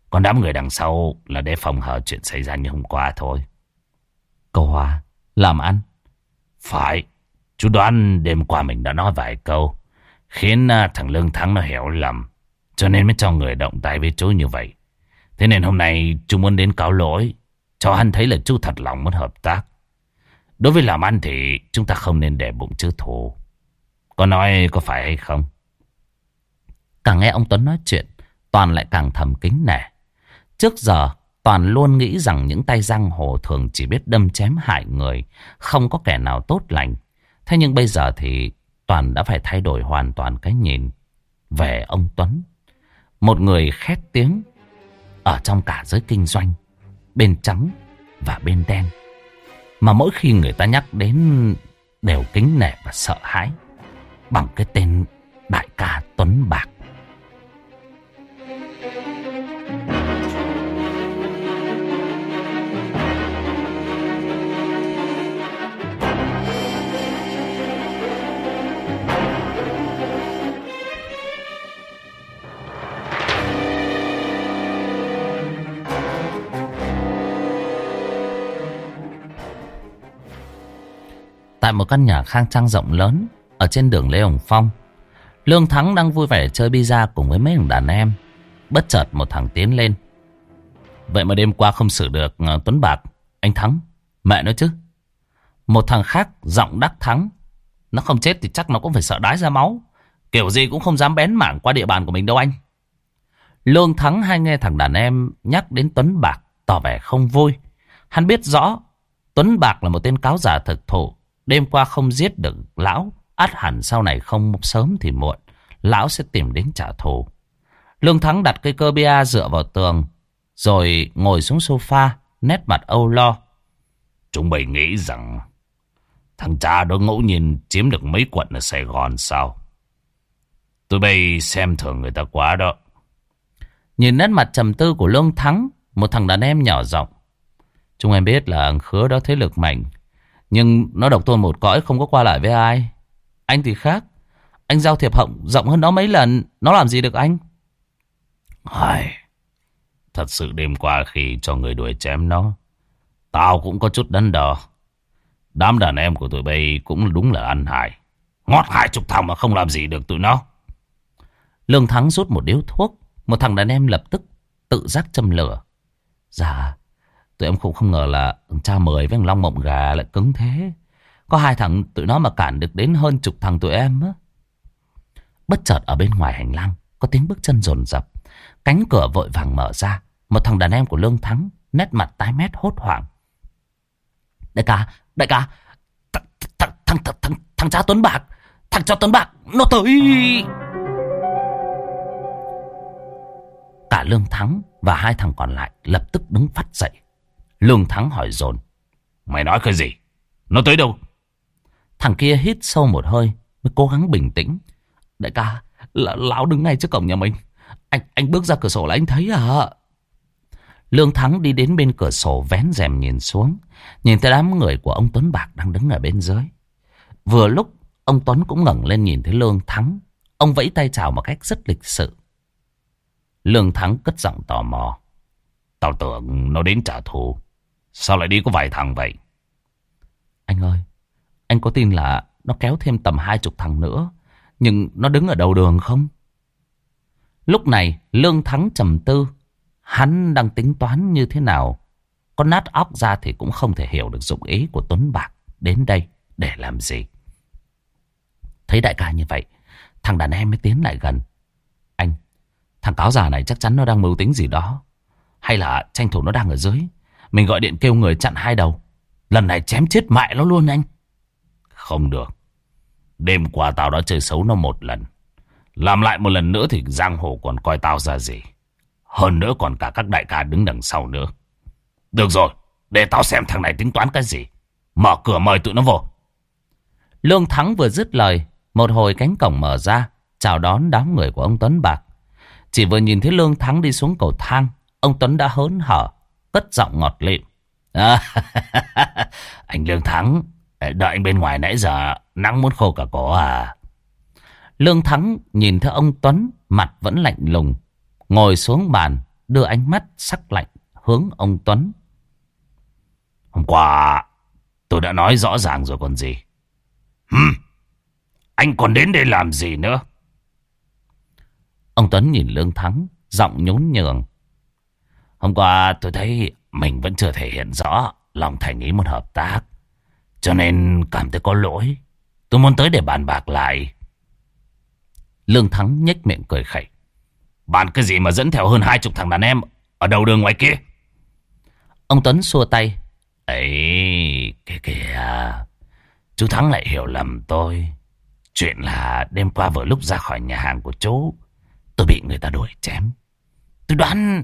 Còn đám người đằng sau là để phòng hờ chuyện xảy ra như hôm qua thôi. Cô Hoa, làm ăn? Phải, chú đoán đêm qua mình đã nói vài câu, khiến thằng Lương Thắng nó hiểu lầm, cho nên mới cho người động tay với chú như vậy. Thế nên hôm nay chú muốn đến cáo lỗi, cho hắn thấy là chú thật lòng muốn hợp tác. Đối với làm ăn thì chúng ta không nên để bụng chữ thù. Có nói có phải hay không? Càng nghe ông Tuấn nói chuyện, Toàn lại càng thầm kính nể. Trước giờ Toàn luôn nghĩ rằng những tay giang hồ thường chỉ biết đâm chém hại người, không có kẻ nào tốt lành. Thế nhưng bây giờ thì Toàn đã phải thay đổi hoàn toàn cái nhìn về ông Tuấn. Một người khét tiếng ở trong cả giới kinh doanh, bên trắng và bên đen, mà mỗi khi người ta nhắc đến đều kính nể và sợ hãi bằng cái tên đại ca Tuấn Bạc. Tại một căn nhà khang trang rộng lớn ở trên đường Lê Hồng Phong, Lương Thắng đang vui vẻ chơi bida cùng với mấy thằng đàn em. Bất chợt một thằng tiến lên. Vậy mà đêm qua không xử được uh, Tuấn Bạc, anh Thắng, mẹ nó chứ. Một thằng khác giọng đắc thắng. Nó không chết thì chắc nó cũng phải sợ đái ra máu, kiểu gì cũng không dám bén mảng qua địa bàn của mình đâu anh. Lương Thắng hay nghe thằng đàn em nhắc đến Tuấn Bạc tỏ vẻ không vui. Hắn biết rõ Tuấn Bạc là một tên cáo già thực thụ. Đêm qua không giết được lão, ắt hẳn sau này không sớm thì muộn lão sẽ tìm đến trả thù. Lương Thắng đặt cây cơ bia dựa vào tường, rồi ngồi xuống sofa, nét mặt âu lo. Chúng mày nghĩ rằng thằng cha đó ngẫu nhiên chiếm được mấy quận ở Sài Gòn sao? Tụi bay xem thường người ta quá đó. Nhìn nét mặt trầm tư của Lương Thắng, một thằng đàn em nhỏ giọng. Chúng em biết là Khứa đó thế lực mạnh, nhưng nó độc tôn một cõi, không có qua lại với ai. Anh thì khác, anh giao thiệp họng rộng hơn nó mấy lần, nó làm gì được anh? Ai, thật sự đêm qua khi cho người đuổi chém nó, tao cũng có chút đắn đo. Đám đàn em của tụi bay cũng đúng là ăn hại, ngót hai chục thằng mà không làm gì được tụi nó. Lương Thắng rút một điếu thuốc. Một thằng đàn em lập tức tự giác châm lửa. Dạ, tụi em cũng không ngờ là cha Mười với thằng Long Mộng Gà lại cứng thế. Có hai thằng tụi nó mà cản được đến hơn chục thằng tụi em á. Bất chợt ở bên ngoài hành lang có tiếng bước chân dồn dập. Cánh cửa vội vàng mở ra. Một thằng đàn em của Lương Thắng, nét mặt tái mét hốt hoảng. Đại ca, đại ca, thằng thằng thằng thằng thằng, thằng cha Tuấn Bạc, thằng cha Tuấn Bạc nó tới. Cả Lương Thắng và hai thằng còn lại lập tức đứng phát dậy. Lương Thắng hỏi dồn. Mày nói cái gì? Nó tới đâu? Thằng kia hít sâu một hơi mới cố gắng bình tĩnh. Đại ca, lão đứng ngay trước cổng nhà mình. Anh anh bước ra cửa sổ là anh thấy à? Lương Thắng đi đến bên cửa sổ, vén rèm nhìn xuống, nhìn thấy đám người của ông Tuấn Bạc đang đứng ở bên dưới. Vừa lúc ông Tuấn cũng ngẩng lên nhìn thấy Lương Thắng. Ông vẫy tay chào một cách rất lịch sự. Lương Thắng cất giọng tò mò. Tao tưởng nó đến trả thù, sao lại đi có vài thằng vậy? Anh ơi, anh có tin là nó kéo thêm tầm hai chục thằng nữa, nhưng nó đứng ở đầu đường không? Lúc này Lương Thắng trầm tư. Hắn đang tính toán như thế nào. Có nát óc ra thì cũng không thể hiểu được dụng ý của Tuấn Bạc đến đây để làm gì. Thấy đại ca như vậy, thằng đàn em mới tiến lại gần. Anh, thằng cáo già này chắc chắn nó đang mưu tính gì đó. Hay là tranh thủ nó đang ở dưới, mình gọi điện kêu người chặn hai đầu, lần này chém chết mẹ nó luôn anh. Không được. Đêm qua tao đã chơi xấu nó một lần, làm lại một lần nữa thì giang hồ còn coi tao ra gì. Hơn nữa còn cả các đại ca đứng đằng sau nữa. Được rồi, để tao xem thằng này tính toán cái gì. Mở cửa mời tụi nó vô. Lương Thắng vừa dứt lời, một hồi cánh cổng mở ra, chào đón đám người của ông Tuấn Bạc. Chỉ vừa nhìn thấy Lương Thắng đi xuống cầu thang, ông Tuấn đã hớn hở, cất giọng ngọt lịm. À, anh Lương Thắng, đợi anh bên ngoài nãy giờ nắng muốn khô cả cổ à? Lương Thắng nhìn thấy ông Tuấn, mặt vẫn lạnh lùng, ngồi xuống bàn, đưa ánh mắt sắc lạnh hướng ông Tuấn. Hôm qua tôi đã nói rõ ràng rồi còn gì. Hừm, anh còn đến đây làm gì nữa? Ông Tuấn nhìn Lương Thắng, giọng nhún nhường. Hôm qua tôi thấy mình vẫn chưa thể hiện rõ lòng thành ý muốn hợp tác, cho nên cảm thấy có lỗi. Tôi muốn tới để bàn bạc lại. Lương Thắng nhếch miệng cười khẩy. Bàn cái gì mà dẫn theo hơn hai chục thằng đàn em ở đầu đường ngoài kia? Ông Tuấn xua tay. Ấy, kìa kìa, chú Thắng lại hiểu lầm tôi. Chuyện là đêm qua vừa lúc ra khỏi nhà hàng của chú, tôi bị người ta đuổi chém. Tôi đoán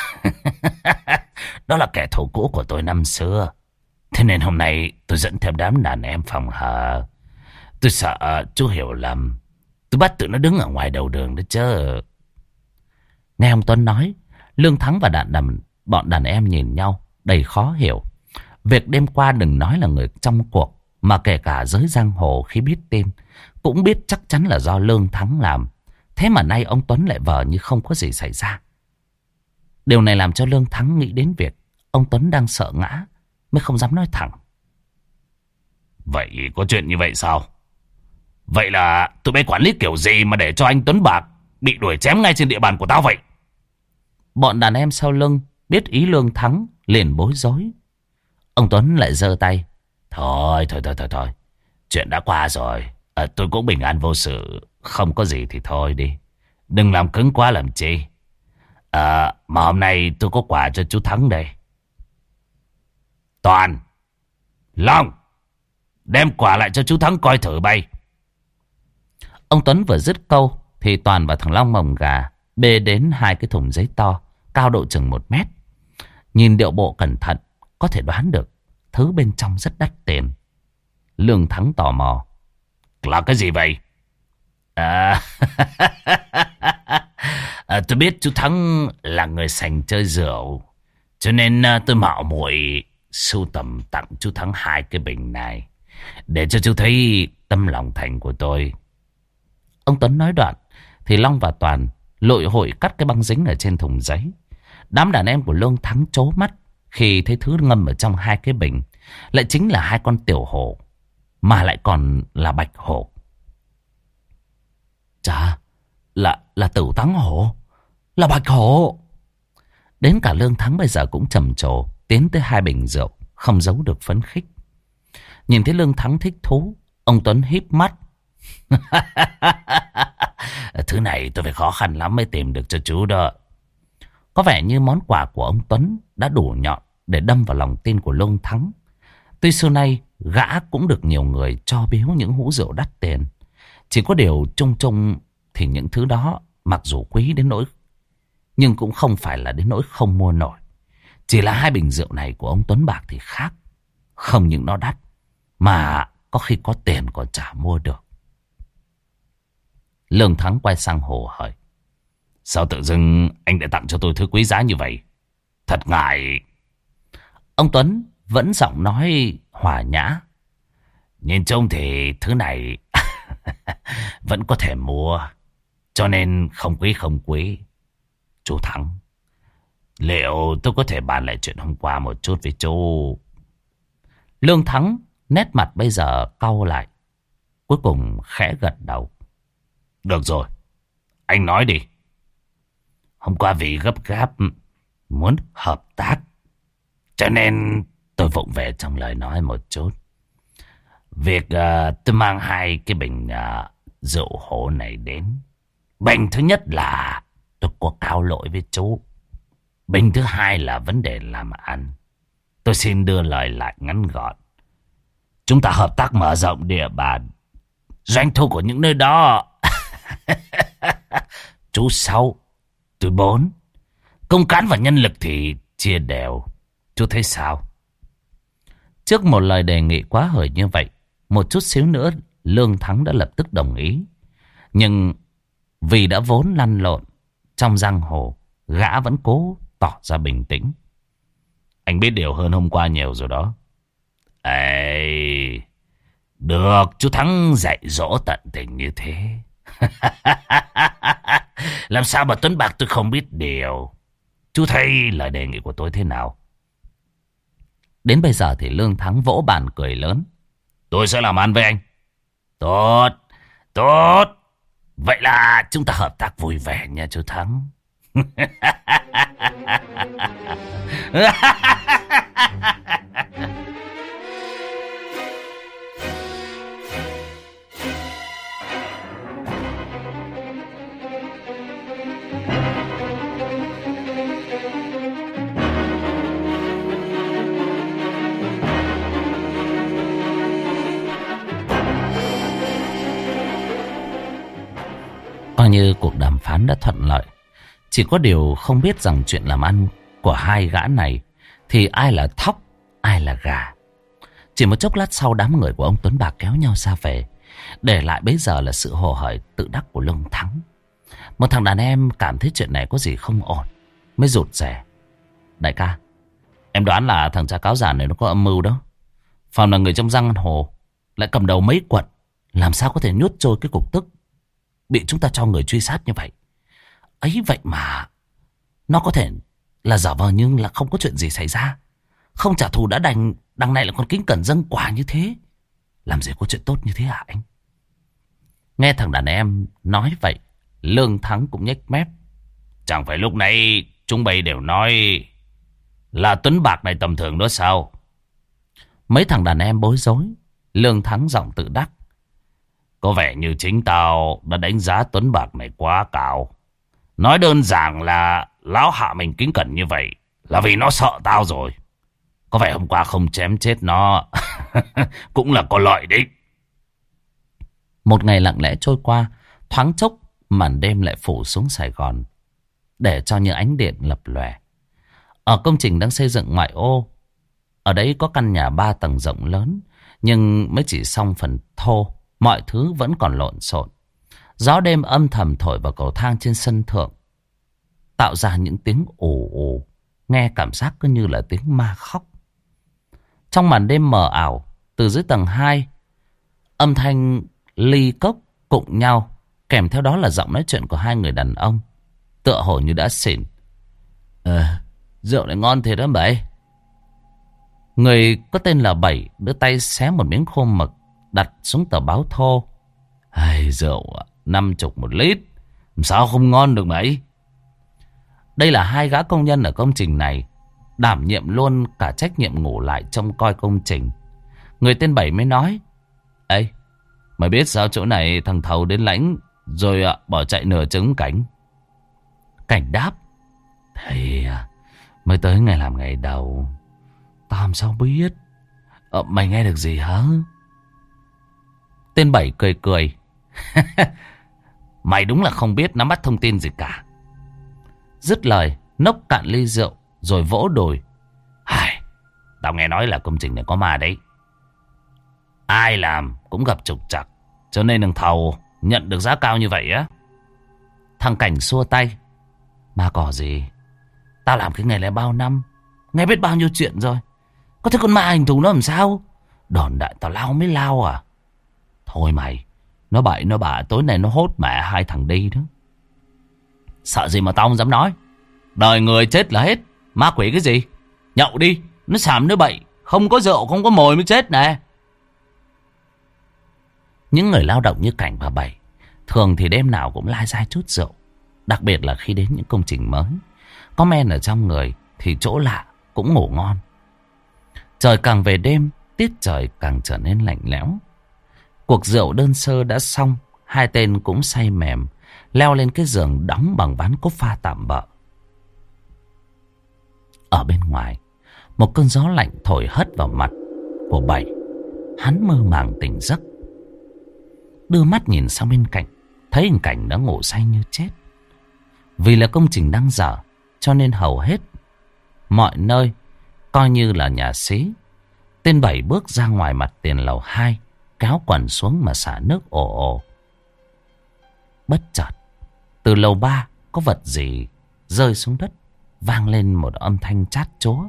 đó là kẻ thù cũ của tôi năm xưa. Thế nên hôm nay tôi dẫn theo đám đàn em phòng hờ. Tôi sợ chú hiểu lầm. Tôi bắt tụi nó đứng ở ngoài đầu đường đó chứ. Nghe ông Tuấn nói, Lương Thắng và đàn đầm, bọn đàn em nhìn nhau đầy khó hiểu. Việc đêm qua đừng nói là người trong cuộc, mà kể cả giới giang hồ khi biết tin cũng biết chắc chắn là do Lương Thắng làm. Thế mà nay ông Tuấn lại vờ như không có gì xảy ra. Điều này làm cho Lương Thắng nghĩ đến việc ông Tuấn đang sợ ngã, mới không dám nói thẳng. Vậy có chuyện như vậy sao? Vậy là tụi bay quản lý kiểu gì mà để cho anh Tuấn Bạc bị đuổi chém ngay trên địa bàn của tao vậy? Bọn đàn em sau lưng biết ý Lương Thắng liền bối rối. Ông Tuấn lại giơ tay. Thôi thôi thôi thôi thôi, chuyện đã qua rồi. À, tôi cũng bình an vô sự, không có gì thì thôi đi. Đừng làm cứng quá làm chi. À, mà hôm nay tôi có quà cho chú Thắng đây. Toàn, Long, đem quà lại cho chú Thắng coi thử bay. Ông Tuấn vừa dứt câu thì Toàn và thằng Long mồng gà bê đến hai cái thùng giấy to, cao độ chừng một mét. Nhìn điệu bộ cẩn thận, có thể đoán được thứ bên trong rất đắt tiền. Lương Thắng tò mò. Là cái gì vậy? À, à tôi biết chú Thắng là người sành chơi rượu, cho nên tôi mạo muội sưu tầm tặng chú Thắng hai cái bình này, để cho chú thấy tâm lòng thành của tôi. Ông Tuấn nói đoạn thì Long và Toàn lội hội cắt cái băng dính ở trên thùng giấy. Đám đàn em của Lương Thắng trố mắt khi thấy thứ ngâm ở trong hai cái bình lại chính là hai con tiểu hổ, mà lại còn là bạch hổ. Chà, là là Tử Thắng hổ, là bạch hổ. Đến cả Lương Thắng bây giờ cũng trầm trồ tiến tới hai bình rượu, không giấu được phấn khích. Nhìn thấy Lương Thắng thích thú, ông Tuấn híp mắt. Thứ này tôi phải khó khăn lắm mới tìm được cho chú đó. Có vẻ như món quà của ông Tuấn đã đủ nhọn để đâm vào lòng tin của Lương Thắng. Tuy xưa nay gã cũng được nhiều người cho biếu những hũ rượu đắt tiền, chỉ có điều chung chung thì những thứ đó mặc dù quý đến nỗi, nhưng cũng không phải là đến nỗi không mua nổi. Chỉ là hai bình rượu này của ông Tuấn Bạc thì khác. Không những nó đắt, mà có khi có tiền còn chả mua được. Lương Thắng quay sang Hồ hỏi. Sao tự dưng anh lại tặng cho tôi thứ quý giá như vậy? Thật ngại. Ông Tuấn vẫn giọng nói hòa nhã. Nhìn trông thì thứ này vẫn có thể mua, cho nên không quý không quý. Chú Thắng, liệu tôi có thể bàn lại chuyện hôm qua một chút với chú? Lương Thắng nét mặt bây giờ cau lại, cuối cùng khẽ gật đầu. Được rồi, anh nói đi. Hôm qua vì gấp gáp muốn hợp tác, cho nên tôi vụng về trong lời nói một chút. Việc uh, tôi mang hai cái bình uh, rượu hổ này đến. Bình thứ nhất là tôi có cáo lỗi với chú. Bình thứ hai là vấn đề làm ăn. Tôi xin đưa lời lại ngắn gọn. Chúng ta hợp tác mở rộng địa bàn. Doanh thu của những nơi đó chú sáu, tôi bốn. Công cán và nhân lực thì chia đều. Chú thấy sao? Trước một lời đề nghị quá hời như vậy, một chút xíu nữa Lương Thắng đã lập tức đồng ý. Nhưng vì đã vốn lăn lộn trong giang hồ, gã vẫn cố tỏ ra bình tĩnh. Anh biết điều hơn hôm qua nhiều rồi đó. Ê, được, chú Thắng dạy dỗ tận tình như thế. Làm sao mà Tuấn Bạc tôi không biết điều. Chú thấy lời đề nghị của tôi thế nào? Đến bây giờ thì Lương Thắng vỗ bàn cười lớn. Tôi sẽ làm ăn với anh. Tốt, tốt. Vậy là chúng ta hợp tác vui vẻ nha chú Thắng. Coi như cuộc đàm phán đã thuận lợi. Chỉ có điều không biết rằng chuyện làm ăn của hai gã này thì ai là thóc, ai là gà. Chỉ một chốc lát sau, đám người của ông Tuấn Bạc kéo nhau ra về, để lại bấy giờ là sự hồ hởi tự đắc của Lương Thắng. Một thằng đàn em cảm thấy chuyện này có gì không ổn, mới rụt rè. Đại ca, em đoán là thằng cha cáo già này nó có âm mưu đó. Phòng là người trong giang hồ, lại cầm đầu mấy quận, làm sao có thể nhốt trôi cái cục tức bị chúng ta cho người truy sát như vậy. Ấy vậy mà nó có thể là giả vờ nhưng là không có chuyện gì xảy ra. Không trả thù đã đành, đằng này lại còn kính cẩn dâng quà như thế. Làm gì có chuyện tốt như thế hả anh? Nghe thằng đàn em nói vậy, Lương Thắng cũng nhếch mép. Chẳng phải lúc nãy chúng bay đều nói là Tuấn Bạc này tầm thường đó sao? Mấy thằng đàn em bối rối. Lương Thắng giọng tự đắc. Có vẻ như chính tao đã đánh giá Tuấn Bạc này quá cao. Nói đơn giản là lão hạ mình kính cẩn như vậy là vì nó sợ tao rồi. Có vẻ hôm qua không chém chết nó cũng là có lợi đấy. Một ngày lặng lẽ trôi qua, thoáng chốc màn đêm lại phủ xuống Sài Gòn, để cho những ánh điện lập lòe. Ở công trình đang xây dựng ngoại ô, ở đấy có căn nhà ba tầng rộng lớn, nhưng mới chỉ xong phần thô, mọi thứ vẫn còn lộn xộn. Gió đêm âm thầm thổi vào cầu thang trên sân thượng, tạo ra những tiếng ù ù, nghe cảm giác cứ như là tiếng ma khóc. Trong màn đêm mờ ảo, từ dưới tầng hai, âm thanh ly cốc cụng nhau, kèm theo đó là giọng nói chuyện của hai người đàn ông, tựa hồ như đã xỉn. Ờ, rượu này ngon thiệt đó Bảy. Người có tên là Bảy đưa tay xé một miếng khô mực, đặt xuống tờ báo thô. Ai, rượu năm chục một lít, sao không ngon được Bảy? Đây là hai gã công nhân ở công trình này, đảm nhiệm luôn cả trách nhiệm ngủ lại trông coi công trình. Người tên Bảy mới nói. Ê, mày biết sao chỗ này thằng Thầu đến lãnh rồi bỏ chạy nửa trứng Cảnh? Cảnh đáp. Thì mới tới ngày làm ngày đầu, tao làm sao biết. Ờ, mày nghe được gì hả? Tên Bảy cười cười. Mày đúng là không biết nắm bắt thông tin gì cả. Dứt lời, nốc cạn ly rượu rồi vỗ đùi. Ai, tao nghe nói là công trình này có ma đấy. Ai làm cũng gặp trục trặc, cho nên thằng Thầu nhận được giá cao như vậy á. Thằng Cảnh xua tay. Ma cỏ gì? Tao làm cái nghề này bao năm, nghe biết bao nhiêu chuyện rồi. Có thấy con ma hình thù nó làm sao? Đòn đại tao lao mới lao à? Thôi mày, nó bậy nó bạ, tối nay nó hốt mẹ hai thằng đi đó. Sợ gì mà tao không dám nói. Đời người chết là hết, ma quỷ cái gì? Nhậu đi, nó xàm nó bậy, không có rượu không có mồi mới chết nè. Những người lao động như Cảnh và Bảy thường thì đêm nào cũng lai dai chút rượu, đặc biệt là khi đến những công trình mới. Có men ở trong người thì chỗ lạ cũng ngủ ngon. Trời càng về đêm, tiết trời càng trở nên lạnh lẽo. Cuộc rượu đơn sơ đã xong, hai tên cũng say mềm, leo lên cái giường đóng bằng ván cốp pha tạm bợ. Ở bên ngoài, một cơn gió lạnh thổi hất vào mặt của Bảy. Hắn mơ màng tỉnh giấc, đưa mắt nhìn sang bên cạnh, thấy hình Cảnh đã ngủ say như chết. Vì là công trình đang dở, cho nên hầu hết mọi nơi coi như là nhà xí. Tên Bảy bước ra ngoài mặt tiền lầu hai, kéo quần xuống mà xả nước ồ ồ. Bất chợt, từ lầu ba có vật gì rơi xuống đất, vang lên một âm thanh chát chúa.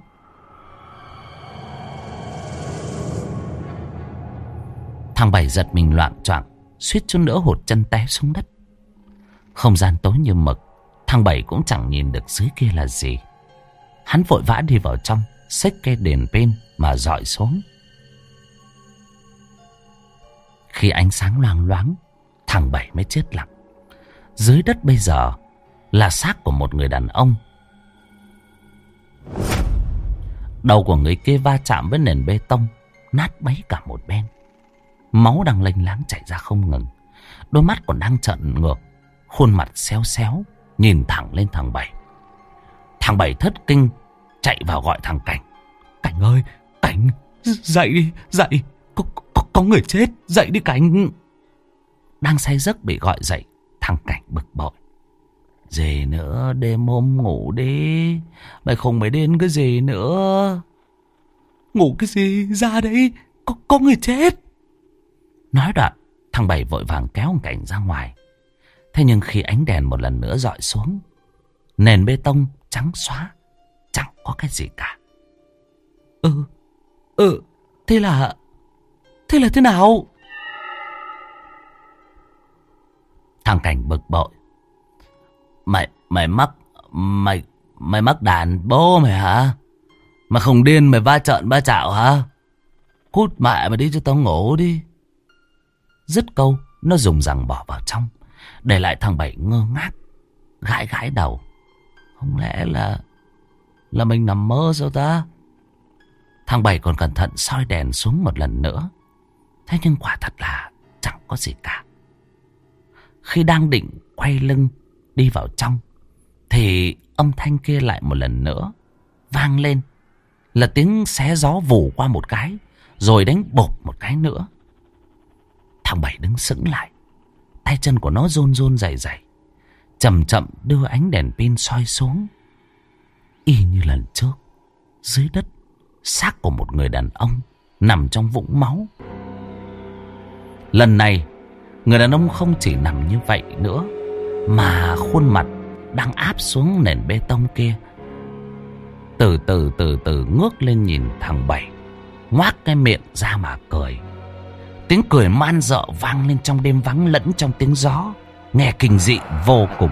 Thằng Bảy giật mình loạng choạng, suýt chút nữa hụt chân té xuống đất. Không gian tối như mực, thằng Bảy cũng chẳng nhìn được dưới kia là gì. Hắn vội vã đi vào trong, xách cây đèn pin mà dọi xuống. Khi ánh sáng loang loáng, thằng Bảy mới chết lặng. Dưới đất bây giờ là xác của một người đàn ông. Đầu của người kia va chạm với nền bê tông, nát bấy cả một bên. Máu đang lênh láng chảy ra không ngừng. Đôi mắt còn đang trợn ngược, khuôn mặt xéo xéo, nhìn thẳng lên thằng Bảy. Thằng Bảy thất kinh, chạy vào gọi thằng Cảnh. Cảnh ơi, Cảnh, dậy đi, dậy, có, có, có người chết, dậy đi Cảnh. Đang say giấc bị gọi dậy, thằng Cảnh bực bội. Gì nữa, đêm hôm ngủ đi, mày không mới đến cái gì nữa. Ngủ cái gì, ra đấy, có, có người chết. Nói đoạn, thằng Bảy vội vàng kéo thằng Cảnh ra ngoài. Thế nhưng khi ánh đèn một lần nữa dọi xuống, nền bê tông trắng xóa, chẳng có cái gì cả. Ừ, ừ, thế là, thế là thế nào? Thằng Cảnh bực bội. Mày, mày mắc, mày, mày mắc đàn bố mày hả? Mà không điên mày va trợn va chạo hả? Cút mẹ mày đi cho tao ngủ đi. Dứt câu, nó dùng rằng bỏ vào trong, để lại thằng Bảy ngơ ngác, gãi gãi đầu. Không lẽ là, là mình nằm mơ sao ta? Thằng Bảy còn cẩn thận soi đèn xuống một lần nữa. Thế nhưng quả thật là chẳng có gì cả. Khi đang định quay lưng đi vào trong, thì âm thanh kia lại một lần nữa vang lên. Là tiếng xé gió vù qua một cái, rồi đánh bộp một cái nữa. Thằng Bảy đứng sững lại, tay chân của nó run run rẩy rẩy, chậm chậm đưa ánh đèn pin soi xuống. Y như lần trước, dưới đất, xác của một người đàn ông nằm trong vũng máu. Lần này, người đàn ông không chỉ nằm như vậy nữa, mà khuôn mặt đang áp xuống nền bê tông kia. Từ từ từ từ ngước lên nhìn thằng Bảy, ngoác cái miệng ra mà cười. Tiếng cười man dợ vang lên trong đêm vắng lẫn trong tiếng gió, nghe kinh dị vô cùng.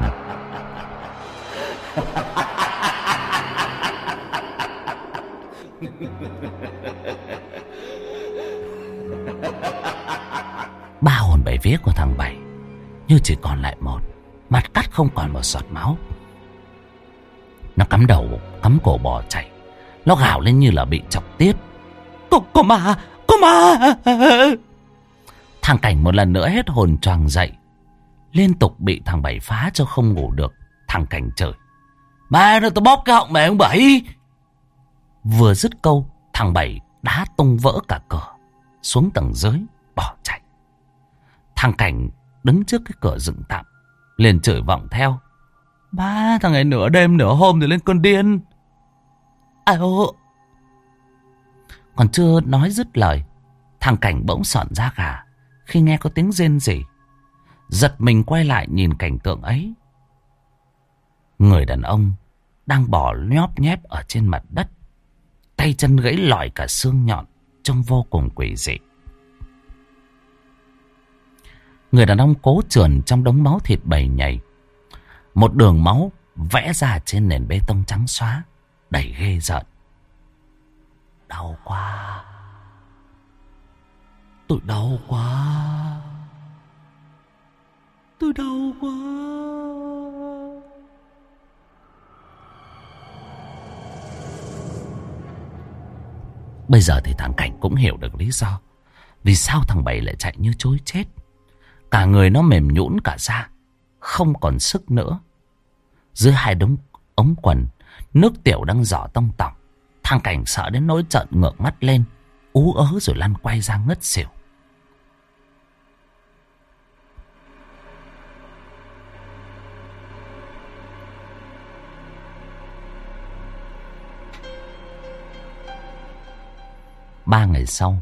Ba hồn bảy vía của thằng Bảy như chỉ còn lại một, mặt cắt không còn một giọt máu. Nó cắm đầu, cắm cổ bò chạy. Nó gào lên như là bị chọc tiết. Có, có ma, có ma. Thằng Cảnh một lần nữa hết hồn choàng dậy, liên tục bị thằng Bảy phá cho không ngủ được. Thằng Cảnh chửi: Mẹ nó, tao bóp cái họng mẹ ông Bảy. Vừa dứt câu, thằng Bảy đá tung vỡ cả cửa xuống tầng dưới bỏ chạy. Thằng Cảnh đứng trước cái cửa dựng tạm, liền chửi vọng theo: Ba, thằng ấy nửa đêm nửa hôm rồi lên cơn điên. Ai ô. Còn chưa nói dứt lời, thằng Cảnh bỗng sợn da gà khi nghe có tiếng rên rỉ. Giật mình quay lại nhìn cảnh tượng ấy. Người đàn ông đang bò nhóp nhép ở trên mặt đất, tay chân gãy lòi cả xương nhọn, trông vô cùng quỷ dị. Người đàn ông cố trườn trong đống máu thịt bầy nhầy. Một đường máu vẽ ra trên nền bê tông trắng xóa, đầy ghê rợn. Đau quá, tôi đau quá, tôi đau quá. Bây giờ thì thằng Cảnh cũng hiểu được lý do vì sao thằng Bảy lại chạy như trối chết. Cả người nó mềm nhũn cả ra, không còn sức nữa. Dưới hai đống ống quần, nước tiểu đang rỏ tông tỏng. Thằng Cảnh sợ đến nỗi trợn ngược mắt lên, ú ớ rồi lăn quay ra ngất xỉu. Ba ngày sau,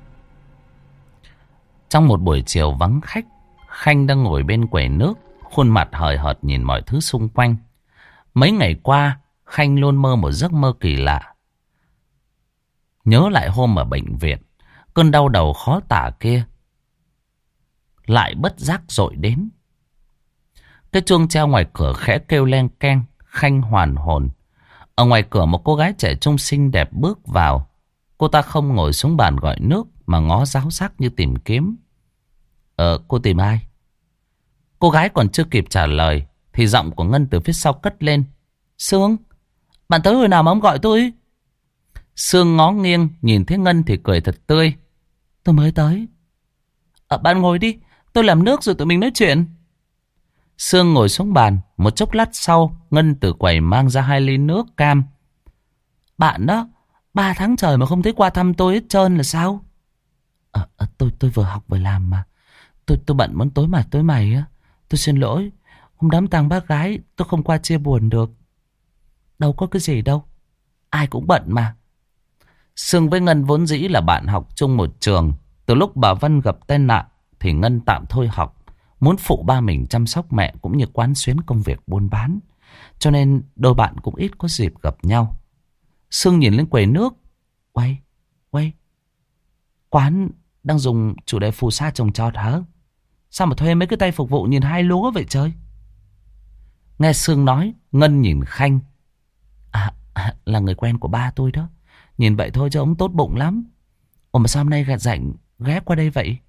trong một buổi chiều vắng khách, Khanh đang ngồi bên quầy nước, khuôn mặt hời hợt nhìn mọi thứ xung quanh. Mấy ngày qua, Khanh luôn mơ một giấc mơ kỳ lạ. Nhớ lại hôm ở bệnh viện, cơn đau đầu khó tả kia lại bất giác dội đến. Cái chuông treo ngoài cửa khẽ kêu len keng. Khanh hoàn hồn. Ở ngoài cửa một cô gái trẻ trung xinh đẹp bước vào. Cô ta không ngồi xuống bàn gọi nước mà ngó ráo sắc như tìm kiếm. Ờ, cô tìm ai? Cô gái còn chưa kịp trả lời thì giọng của Ngân từ phía sau cất lên. Sương, bạn tới hồi nào mà ông gọi tôi? Sương ngó nghiêng nhìn thấy Ngân thì cười thật tươi. Tôi mới tới. Ờ, bạn ngồi đi, tôi làm nước rồi tụi mình nói chuyện. Sương ngồi xuống bàn. Một chốc lát sau, Ngân từ quầy mang ra hai ly nước cam. Bạn đó, ba tháng trời mà không thấy qua thăm tôi hết trơn là sao? Ờ, à, tôi tôi vừa học vừa làm mà. Tôi tôi bận muốn tối mặt tối mày á. Tôi xin lỗi. Hôm đám tang bác gái tôi không qua chia buồn được. Đâu có cái gì đâu. Ai cũng bận mà. Sương với Ngân vốn dĩ là bạn học chung một trường. Từ lúc bà Vân gặp tai nạn thì Ngân tạm thôi học. Muốn phụ ba mình chăm sóc mẹ cũng như quán xuyến công việc buôn bán. Cho nên đôi bạn cũng ít có dịp gặp nhau. Sương nhìn lên quầy nước. Quay, quay. Quán đang dùng chủ đề phù sa trồng trọt hả? Sao mà thuê mấy cái tay phục vụ nhìn hai lúa vậy trời? Nghe Sương nói, Ngân nhìn Khanh. À, à, là người quen của ba tôi đó. Nhìn vậy thôi chứ ông tốt bụng lắm. Ồ mà sao hôm nay gạt rảnh ghé qua đây vậy?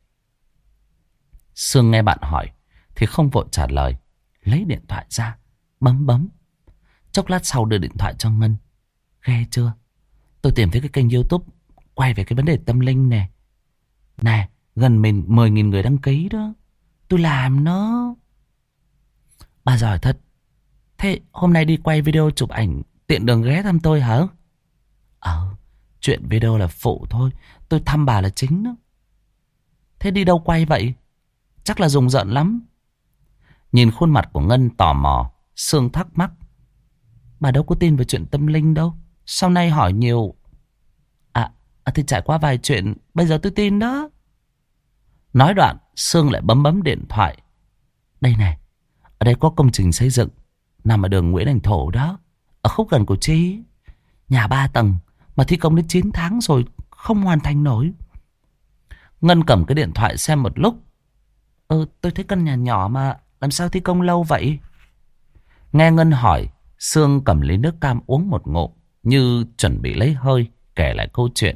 Sương nghe bạn hỏi thì không vội trả lời. Lấy điện thoại ra, bấm bấm. Chốc lát sau đưa điện thoại cho Ngân. Ghê chưa? Tôi tìm thấy cái kênh YouTube quay về cái vấn đề tâm linh nè. Nè, gần mình mười nghìn người đăng ký đó. Tôi làm nó. Bà giỏi thật. Thế hôm nay đi quay video chụp ảnh tiện đường ghé thăm tôi hả? Ờ, chuyện video là phụ thôi. Tôi thăm bà là chính đó. Thế đi đâu quay vậy? Chắc là rùng rợn lắm. Nhìn khuôn mặt của Ngân tò mò, Sương thắc mắc. Bà đâu có tin về chuyện tâm linh đâu. Sau này hỏi nhiều. À, à thì trải qua vài chuyện bây giờ tôi tin đó. Nói đoạn Sương lại bấm bấm điện thoại. Đây này, ở đây có công trình xây dựng nằm ở đường Nguyễn Đình Thổ đó, ở khúc gần Củ Chi. Nhà ba tầng mà thi công đến chín tháng rồi không hoàn thành nổi. Ngân cầm cái điện thoại xem một lúc. Ừ, tôi thấy căn nhà nhỏ mà làm sao thi công lâu vậy? Nghe Ngân hỏi, Sương cầm lấy nước cam uống một ngụm như chuẩn bị lấy hơi, kể lại câu chuyện.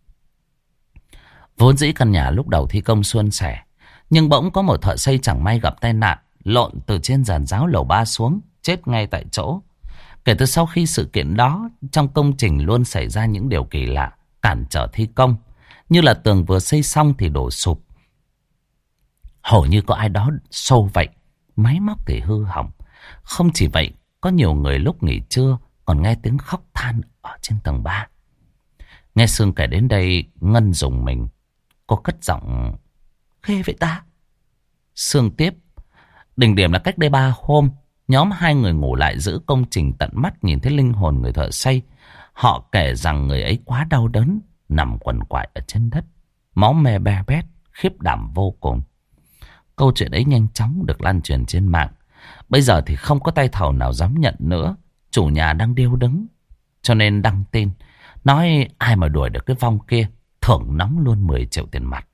Vốn dĩ căn nhà lúc đầu thi công suôn sẻ, nhưng bỗng có một thợ xây chẳng may gặp tai nạn, lộn từ trên giàn giáo lầu ba xuống, chết ngay tại chỗ. Kể từ sau khi sự kiện đó, trong công trình luôn xảy ra những điều kỳ lạ, cản trở thi công. Như là tường vừa xây xong thì đổ sụp. Hầu như có ai đó xô vậy, máy móc thì hư hỏng. Không chỉ vậy, có nhiều người lúc nghỉ trưa còn nghe tiếng khóc than ở trên tầng ba. Nghe Sương kể đến đây, Ngân rùng mình. Cô cất giọng. Ghê vậy ta? Sương tiếp. Đỉnh điểm là cách đây ba hôm, nhóm hai người ngủ lại giữ công trình tận mắt nhìn thấy linh hồn người thợ xây. Họ kể rằng người ấy quá đau đớn, nằm quằn quại ở trên đất, máu me be bét, khiếp đảm vô cùng. Câu chuyện ấy nhanh chóng được lan truyền trên mạng. Bây giờ thì không có tay thầu nào dám nhận nữa. Chủ nhà đang điêu đứng, cho nên đăng tin nói ai mà đuổi được cái vong kia thưởng nóng luôn mười triệu tiền mặt.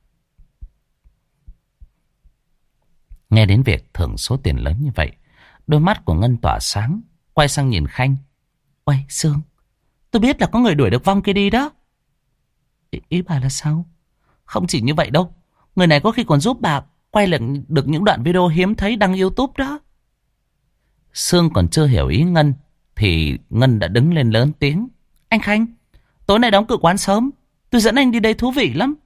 Nghe đến việc thưởng số tiền lớn như vậy, đôi mắt của Ngân tỏa sáng, quay sang nhìn Khanh. Ôi Sương, tôi biết là có người đuổi được vong kia đi đó. Ý, ý bà là sao? Không chỉ như vậy đâu, người này có khi còn giúp bà quay lại được những đoạn video hiếm thấy đăng YouTube đó. Sương còn chưa hiểu ý Ngân thì Ngân đã đứng lên lớn tiếng. Anh Khanh, tối nay đóng cửa quán sớm, tôi dẫn anh đi đây thú vị lắm.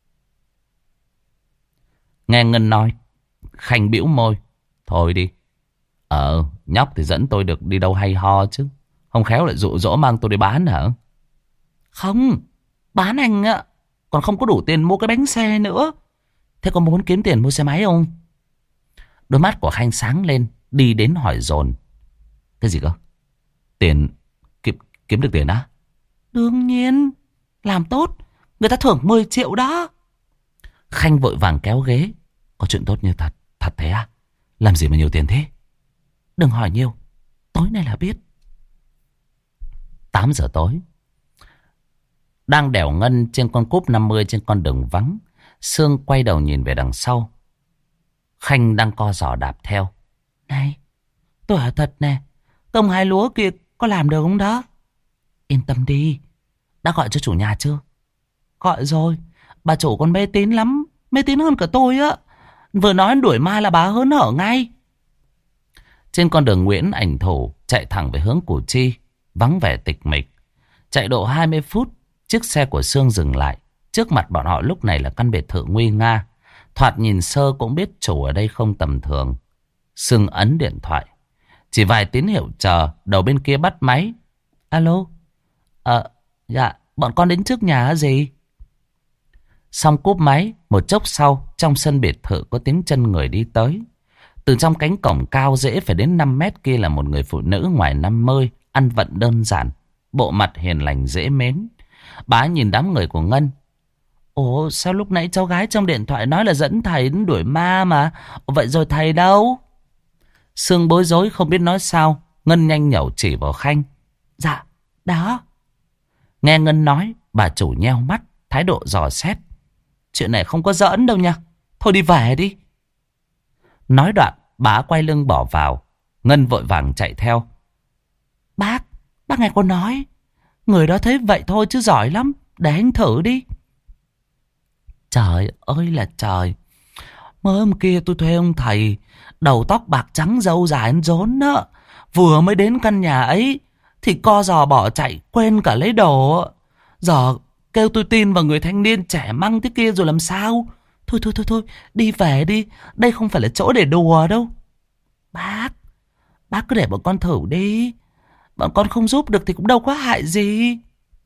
Nghe Ngân nói, Khanh bĩu môi. Thôi đi. Ờ, nhóc thì dẫn tôi được đi đâu hay ho chứ. Không khéo lại dụ dỗ mang tôi đi bán hả? Không, bán anh ạ, còn không có đủ tiền mua cái bánh xe nữa. Thế có muốn kiếm tiền mua xe máy không? Đôi mắt của Khanh sáng lên, đi đến hỏi dồn. Cái gì cơ? Tiền, kiếm, kiếm được tiền á? Đương nhiên, làm tốt, người ta thưởng mười triệu đó. Khanh vội vàng kéo ghế. Có chuyện tốt như thật, thật thế à? Làm gì mà nhiều tiền thế? Đừng hỏi nhiều, tối nay là biết. Tám giờ tối, đang đèo Ngân trên con cúp năm mươi trên con đường vắng. Sương quay đầu nhìn về đằng sau. Khanh đang co giò đạp theo. Này, tôi hỏi thật nè, công hai lúa kia có làm được không đó? Yên tâm đi. Đã gọi cho chủ nhà chưa? Gọi rồi. Bà chủ còn mê tín lắm. Mê tín hơn cả tôi á. Vừa nói đuổi ma là bà hớn hở ngay. Trên con đường Nguyễn Ảnh Thủ chạy thẳng về hướng Củ Chi, vắng vẻ tịch mịch. Chạy độ hai mươi phút, chiếc xe của Sương dừng lại. Trước mặt bọn họ lúc này là căn biệt thự nguy nga. Thoạt nhìn sơ cũng biết chủ ở đây không tầm thường. Sương ấn điện thoại. Chỉ vài tín hiệu chờ, đầu bên kia bắt máy. Alo? Ờ, dạ, bọn con đến trước nhà hả gì? Xong cúp máy, một chốc sau, trong sân biệt thự có tiếng chân người đi tới. Từ trong cánh cổng cao dễ phải đến năm mét kia là một người phụ nữ ngoài năm mươi, ăn vận đơn giản, bộ mặt hiền lành dễ mến. Bà nhìn đám người của Ngân. Ồ, sao lúc nãy cháu gái trong điện thoại nói là dẫn thầy đến đuổi ma mà. Ồ, vậy rồi thầy đâu? Sương bối rối không biết nói sao. Ngân nhanh nhẩu chỉ vào Khanh. Dạ, đó. Nghe Ngân nói, bà chủ nheo mắt, thái độ dò xét. Chuyện này không có giỡn đâu nha. Thôi đi về đi. Nói đoạn, bà quay lưng bỏ vào. Ngân vội vàng chạy theo. Bác, bác nghe con nói. Người đó thấy vậy thôi chứ giỏi lắm. Để anh thử đi. Trời ơi là trời. Mới hôm kia tôi thuê ông thầy, đầu tóc bạc trắng râu dài ăn rốn đó. Vừa mới đến căn nhà ấy thì co giò bỏ chạy, quên cả lấy đồ. Giờ kêu tôi tin vào người thanh niên trẻ măng thế kia rồi làm sao? Thôi thôi thôi thôi, đi về đi. Đây không phải là chỗ để đùa đâu. Bác, bác cứ để bọn con thử đi. Bọn con không giúp được thì cũng đâu có hại gì.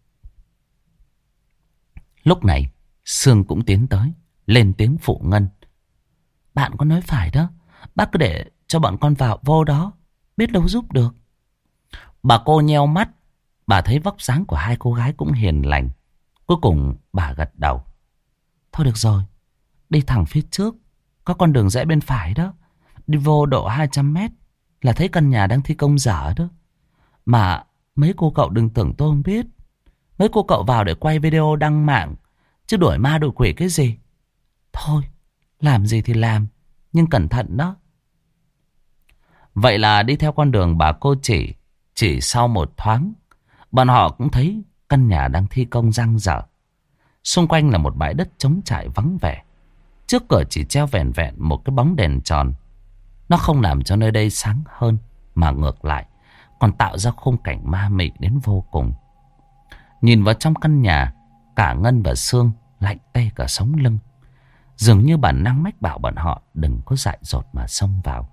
Lúc này Sương cũng tiến tới, lên tiếng phụ Ngân. Bạn có nói phải đó. Bác cứ để cho bọn con vào vô đó, biết đâu giúp được. Bà cô nheo mắt. Bà thấy vóc dáng của hai cô gái cũng hiền lành. Cuối cùng bà gật đầu. Thôi được rồi, đi thẳng phía trước, có con đường rẽ bên phải đó. Đi vô độ hai trăm mét là thấy căn nhà đang thi công dở đó. Mà mấy cô cậu đừng tưởng tôi không biết. Mấy cô cậu vào để quay video đăng mạng, chứ đuổi ma đuổi quỷ cái gì. Thôi, làm gì thì làm, nhưng cẩn thận đó. Vậy là đi theo con đường bà cô chỉ. Chỉ sau một thoáng, bọn họ cũng thấy căn nhà đang thi công dang dở. Xung quanh là một bãi đất trống trải vắng vẻ. Trước cửa chỉ treo vẻn vẹn một cái bóng đèn tròn. Nó không làm cho nơi đây sáng hơn, mà ngược lại còn tạo ra khung cảnh ma mị đến vô cùng. Nhìn vào trong căn nhà, cả Ngân và Sương lạnh tê cả sống lưng. Dường như bản năng mách bảo bọn họ đừng có dại dột mà xông vào.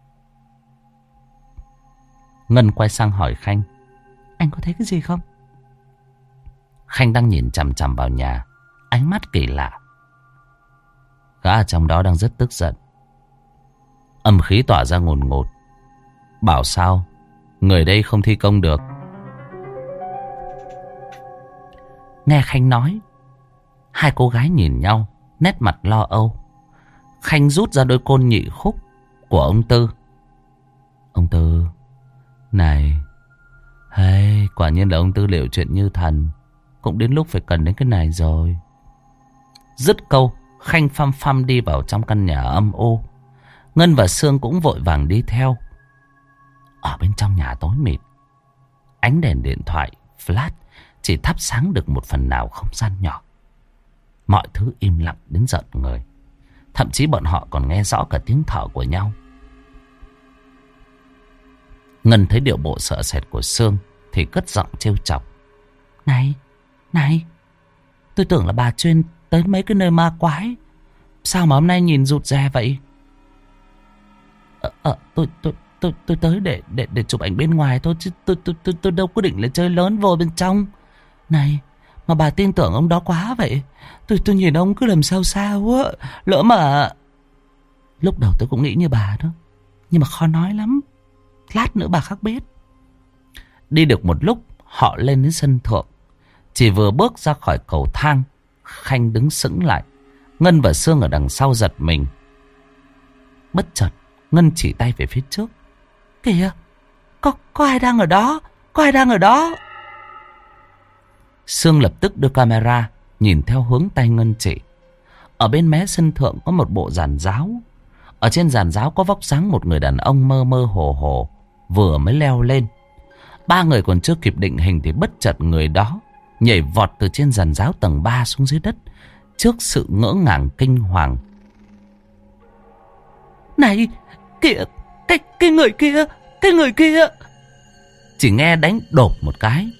Ngân quay sang hỏi Khanh. Anh có thấy cái gì không? Khanh đang nhìn chằm chằm vào nhà, ánh mắt kỳ lạ. Gã ở trong đó đang rất tức giận. Âm khí tỏa ra ngùn ngụt. Bảo sao người đây không thi công được. Nghe Khanh nói, hai cô gái nhìn nhau, nét mặt lo âu. Khanh rút ra đôi côn nhị khúc của ông Tư. Ông Tư, này, hay, quả nhiên là ông Tư liệu chuyện như thần. Cũng đến lúc phải cần đến cái này rồi. Dứt câu, Khanh phăm phăm đi vào trong căn nhà âm u. Ngân và Sương cũng vội vàng đi theo. Ở bên trong nhà tối mịt, ánh đèn điện thoại flash chỉ thắp sáng được một phần nào không gian nhỏ. Mọi thứ im lặng đến giận người. Thậm chí bọn họ còn nghe rõ cả tiếng thở của nhau. Ngân thấy điệu bộ sợ sệt của Sương thì cất giọng trêu chọc. Này, này, tôi tưởng là bà chuyên tới mấy cái nơi ma quái. Sao mà hôm nay nhìn rụt rè vậy? Ờ, ờ tôi, tôi, tôi, tôi tới để, để, để chụp ảnh bên ngoài thôi. Chứ tôi, tôi, tôi, tôi đâu có định là chơi lớn vô bên trong. Này, mà bà tin tưởng ông đó quá vậy. Tôi, tôi nhìn ông cứ làm sao sao á. Lỡ mà... Lúc đầu tôi cũng nghĩ như bà đó. Nhưng mà khó nói lắm. Lát nữa bà khắc biết. Đi được một lúc, họ lên đến sân thượng. Chỉ vừa bước ra khỏi cầu thang, Khanh đứng sững lại. Ngân và Sương ở đằng sau giật mình. Bất chợt, Ngân chỉ tay về phía trước. Kìa, có, có ai đang ở đó? Có ai đang ở đó? Sương lập tức đưa camera nhìn theo hướng tay Ngân chỉ. Ở bên mé sân thượng có một bộ giàn giáo. Ở trên giàn giáo có vóc dáng một người đàn ông mơ mơ hồ hồ, vừa mới leo lên. Ba người còn chưa kịp định hình thì bất chợt người đó nhảy vọt từ trên giàn giáo tầng ba xuống dưới đất trước sự ngỡ ngàng kinh hoàng. Này, kìa, cái, cái người kia, cái người kia. Chỉ nghe đánh đột một cái.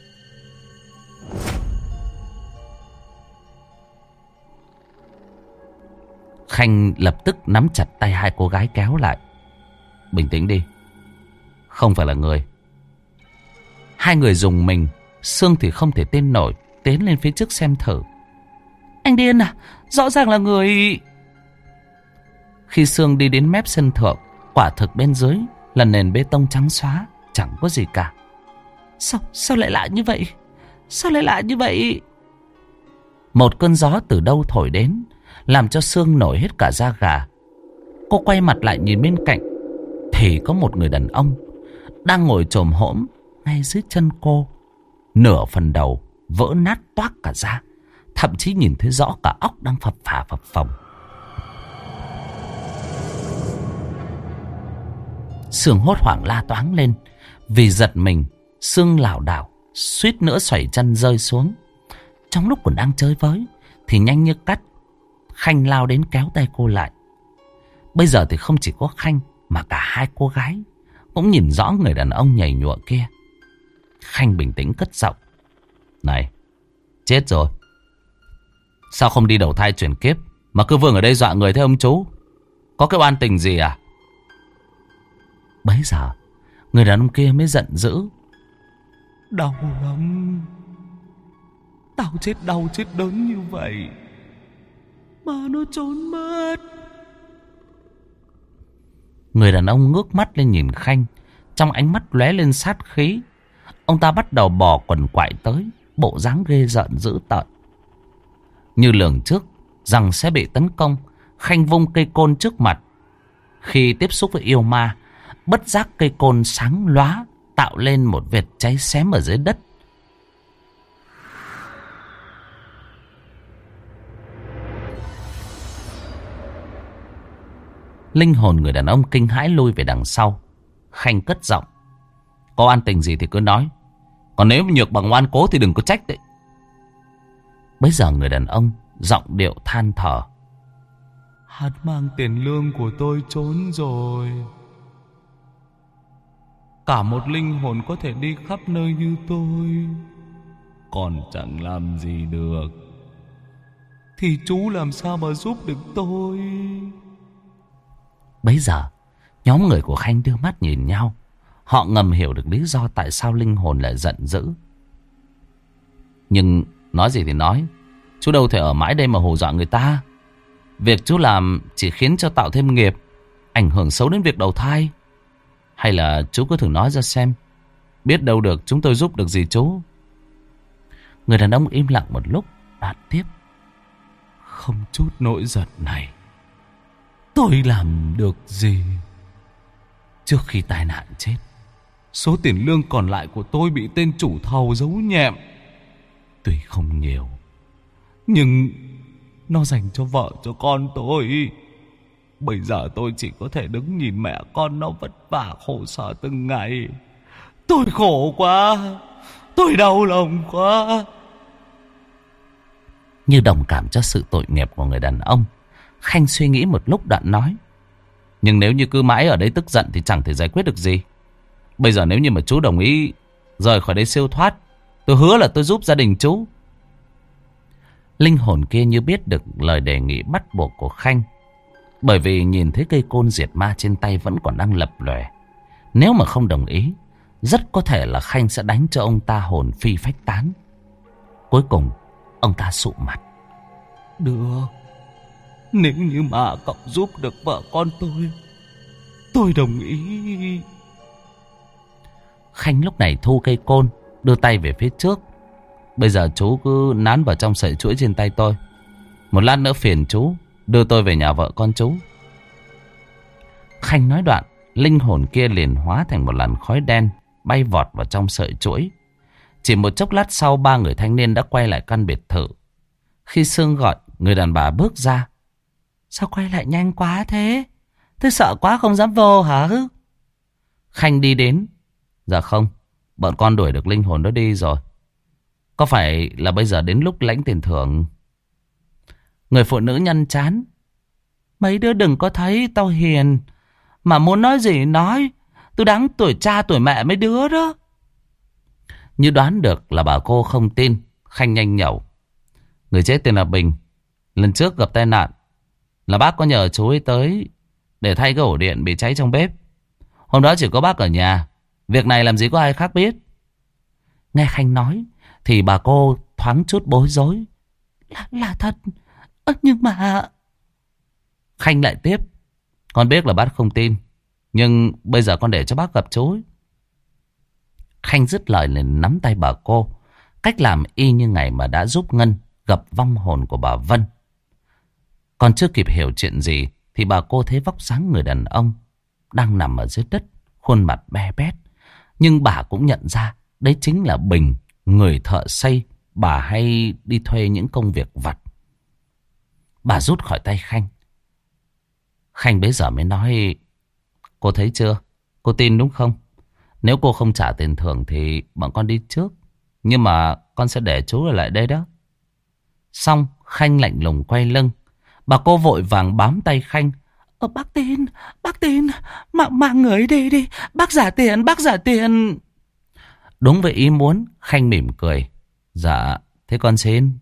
Khanh lập tức nắm chặt tay hai cô gái kéo lại. Bình tĩnh đi, không phải là người. Hai người dùng mình, Sương thì không thể tin nổi, tiến lên phía trước xem thử. Anh điên à, rõ ràng là người. Khi Sương đi đến mép sân thượng, quả thực bên dưới là nền bê tông trắng xóa, chẳng có gì cả. Sao, sao lại lạ như vậy? Sao lại lạ như vậy? Một cơn gió từ đâu thổi đến, làm cho Sương nổi hết cả da gà. Cô quay mặt lại nhìn bên cạnh, thì có một người đàn ông đang ngồi chồm hổm ngay dưới chân cô. Nửa phần đầu vỡ nát toác cả da, thậm chí nhìn thấy rõ cả óc đang phập phà phập phồng. Sương hốt hoảng la toáng lên. Vì giật mình, Sương lảo đảo suýt nữa xoẩy chân rơi xuống. Trong lúc còn đang chơi với thì nhanh như cắt, Khanh lao đến kéo tay cô lại. Bây giờ thì không chỉ có Khanh mà cả hai cô gái cũng nhìn rõ người đàn ông nhảy nhụa kia. Khanh bình tĩnh cất giọng. Này, chết rồi. Sao không đi đầu thai chuyển kiếp mà cứ vương ở đây dọa người thế ông chú? Có cái oan tình gì à? Bấy giờ người đàn ông kia mới giận dữ. Đau lắm. Tao chết đau chết đớn như vậy mà nó trốn mất. Người đàn ông ngước mắt lên nhìn Khanh, trong ánh mắt lóe lên sát khí. Ông ta bắt đầu bò quần quại tới, bộ dáng ghê rợn dữ tợn. Như lường trước rằng sẽ bị tấn công, Khanh vung cây côn trước mặt. Khi tiếp xúc với yêu ma, bất giác cây côn sáng lóa, tạo lên một vệt cháy xém ở dưới đất. Linh hồn người đàn ông kinh hãi lui về đằng sau. Khanh cất giọng. Có oan tình gì thì cứ nói, còn nếu nhược bằng oan cố thì đừng có trách đấy. Bây giờ người đàn ông giọng điệu than thở. Hắn mang tiền lương của tôi trốn rồi. Cả một linh hồn có thể đi khắp nơi như tôi còn chẳng làm gì được, thì chú làm sao mà giúp được tôi? Bấy giờ nhóm người của Khanh đưa mắt nhìn nhau. Họ ngầm hiểu được lý do tại sao linh hồn lại giận dữ. Nhưng nói gì thì nói, chú đâu thể ở mãi đây mà hù dọa người ta. Việc chú làm chỉ khiến cho tạo thêm nghiệp, ảnh hưởng xấu đến việc đầu thai. Hay là chú cứ thử nói ra xem, biết đâu được chúng tôi giúp được gì chú. Người đàn ông im lặng một lúc, đáp tiếp. Không chút nỗi giận này tôi làm được gì? Trước khi tai nạn chết, số tiền lương còn lại của tôi bị tên chủ thầu giấu nhẹm. Tuy không nhiều, nhưng nó dành cho vợ cho con tôi. Bây giờ tôi chỉ có thể đứng nhìn mẹ con nó vất vả khổ sở từng ngày. Tôi khổ quá, tôi đau lòng quá. Như đồng cảm cho sự tội nghiệp của người đàn ông, Khanh suy nghĩ một lúc đoạn nói. Nhưng nếu như cứ mãi ở đây tức giận thì chẳng thể giải quyết được gì. Bây giờ nếu như mà chú đồng ý rời khỏi đây siêu thoát, tôi hứa là tôi giúp gia đình chú. Linh hồn kia như biết được lời đề nghị bắt buộc của Khanh, bởi vì nhìn thấy cây côn diệt ma trên tay vẫn còn đang lập lòe. Nếu mà không đồng ý, rất có thể là Khanh sẽ đánh cho ông ta hồn phi phách tán. Cuối cùng ông ta sụ mặt. Được, nếu như mà cậu giúp được vợ con tôi, tôi đồng ý. Khanh lúc này thu cây côn, đưa tay về phía trước. Bây giờ chú cứ nán vào trong sợi chuỗi trên tay tôi. Một lát nữa phiền chú đưa tôi về nhà vợ con chú. Khanh nói đoạn, linh hồn kia liền hóa thành một làn khói đen, bay vọt vào trong sợi chuỗi. Chỉ một chốc lát sau, ba người thanh niên đã quay lại căn biệt thự. Khi Sương gọi, người đàn bà bước ra. Sao quay lại nhanh quá thế? Tôi sợ quá không dám vô hả? Khanh đi đến. Dạ không, bọn con đuổi được linh hồn đó đi rồi. Có phải là bây giờ đến lúc lãnh tiền thưởng? Người phụ nữ nhăn chán. Mấy đứa đừng có thấy tao hiền mà muốn nói gì nói. Tôi đáng tuổi cha tuổi mẹ mấy đứa đó. Như đoán được là bà cô không tin, Khanh nhanh nhẩu. Người chết tên là Bình. Lần trước gặp tai nạn là bác có nhờ chú ấy tới để thay cái ổ điện bị cháy trong bếp. Hôm đó chỉ có bác ở nhà. Việc này làm gì có ai khác biết. Nghe Khanh nói thì bà cô thoáng chút bối rối. Là, là thật. À, nhưng mà... Khanh lại tiếp. Con biết là bác không tin, nhưng bây giờ con để cho bác gặp chú ấy. Khanh dứt lời liền nắm tay bà cô. Cách làm y như ngày mà đã giúp Ngân gặp vong hồn của bà Vân. Còn chưa kịp hiểu chuyện gì thì bà cô thấy vóc dáng người đàn ông đang nằm ở dưới đất, khuôn mặt be bét. Nhưng bà cũng nhận ra đấy chính là Bình, người thợ xây bà hay đi thuê những công việc vặt. Bà rút khỏi tay Khanh. Khanh bấy giờ mới nói: Cô thấy chưa? Cô tin đúng không? Nếu cô không trả tiền thưởng thì bọn con đi trước. Nhưng mà con sẽ để chú ở lại đây đó. Xong Khanh lạnh lùng quay lưng. Bà cô vội vàng bám tay Khanh. Ờ, bác tin, bác tin. Mạng mạng người đi đi. Bác trả tiền, bác trả tiền. Đúng với ý muốn, Khanh mỉm cười. Dạ, thế con xin.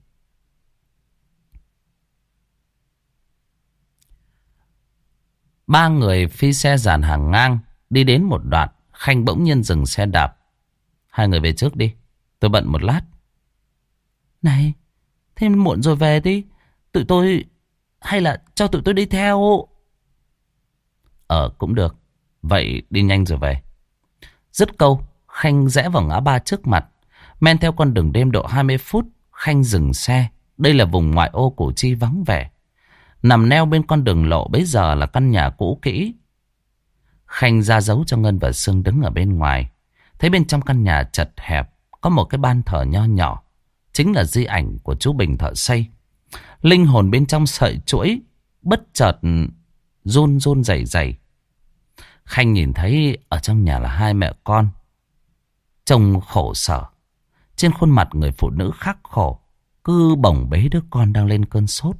Ba người phi xe dàn hàng ngang. Đi đến một đoạn, Khanh bỗng nhiên dừng xe đạp. Hai người về trước đi, tôi bận một lát. Này, thế muộn rồi về đi. Tụi tôi... Hay là cho tụi tôi đi theo? Ờ, cũng được. Vậy đi nhanh rồi về. Dứt câu, Khanh rẽ vào ngã ba trước mặt. Men theo con đường đêm độ hai mươi phút, Khanh dừng xe. Đây là vùng ngoại ô Củ Chi vắng vẻ. Nằm neo bên con đường lộ bấy giờ là căn nhà cũ kỹ. Khanh ra dấu cho Ngân và Sương đứng ở bên ngoài. Thấy bên trong căn nhà chật hẹp có một cái ban thờ nho nhỏ. Chính là di ảnh của chú Bình thợ xây. Linh hồn bên trong sợi chuỗi bất chợt run run rẩy rẩy. Khanh nhìn thấy ở trong nhà là hai mẹ con, trông khổ sở. Trên khuôn mặt người phụ nữ khắc khổ, cứ bồng bế đứa con đang lên cơn sốt.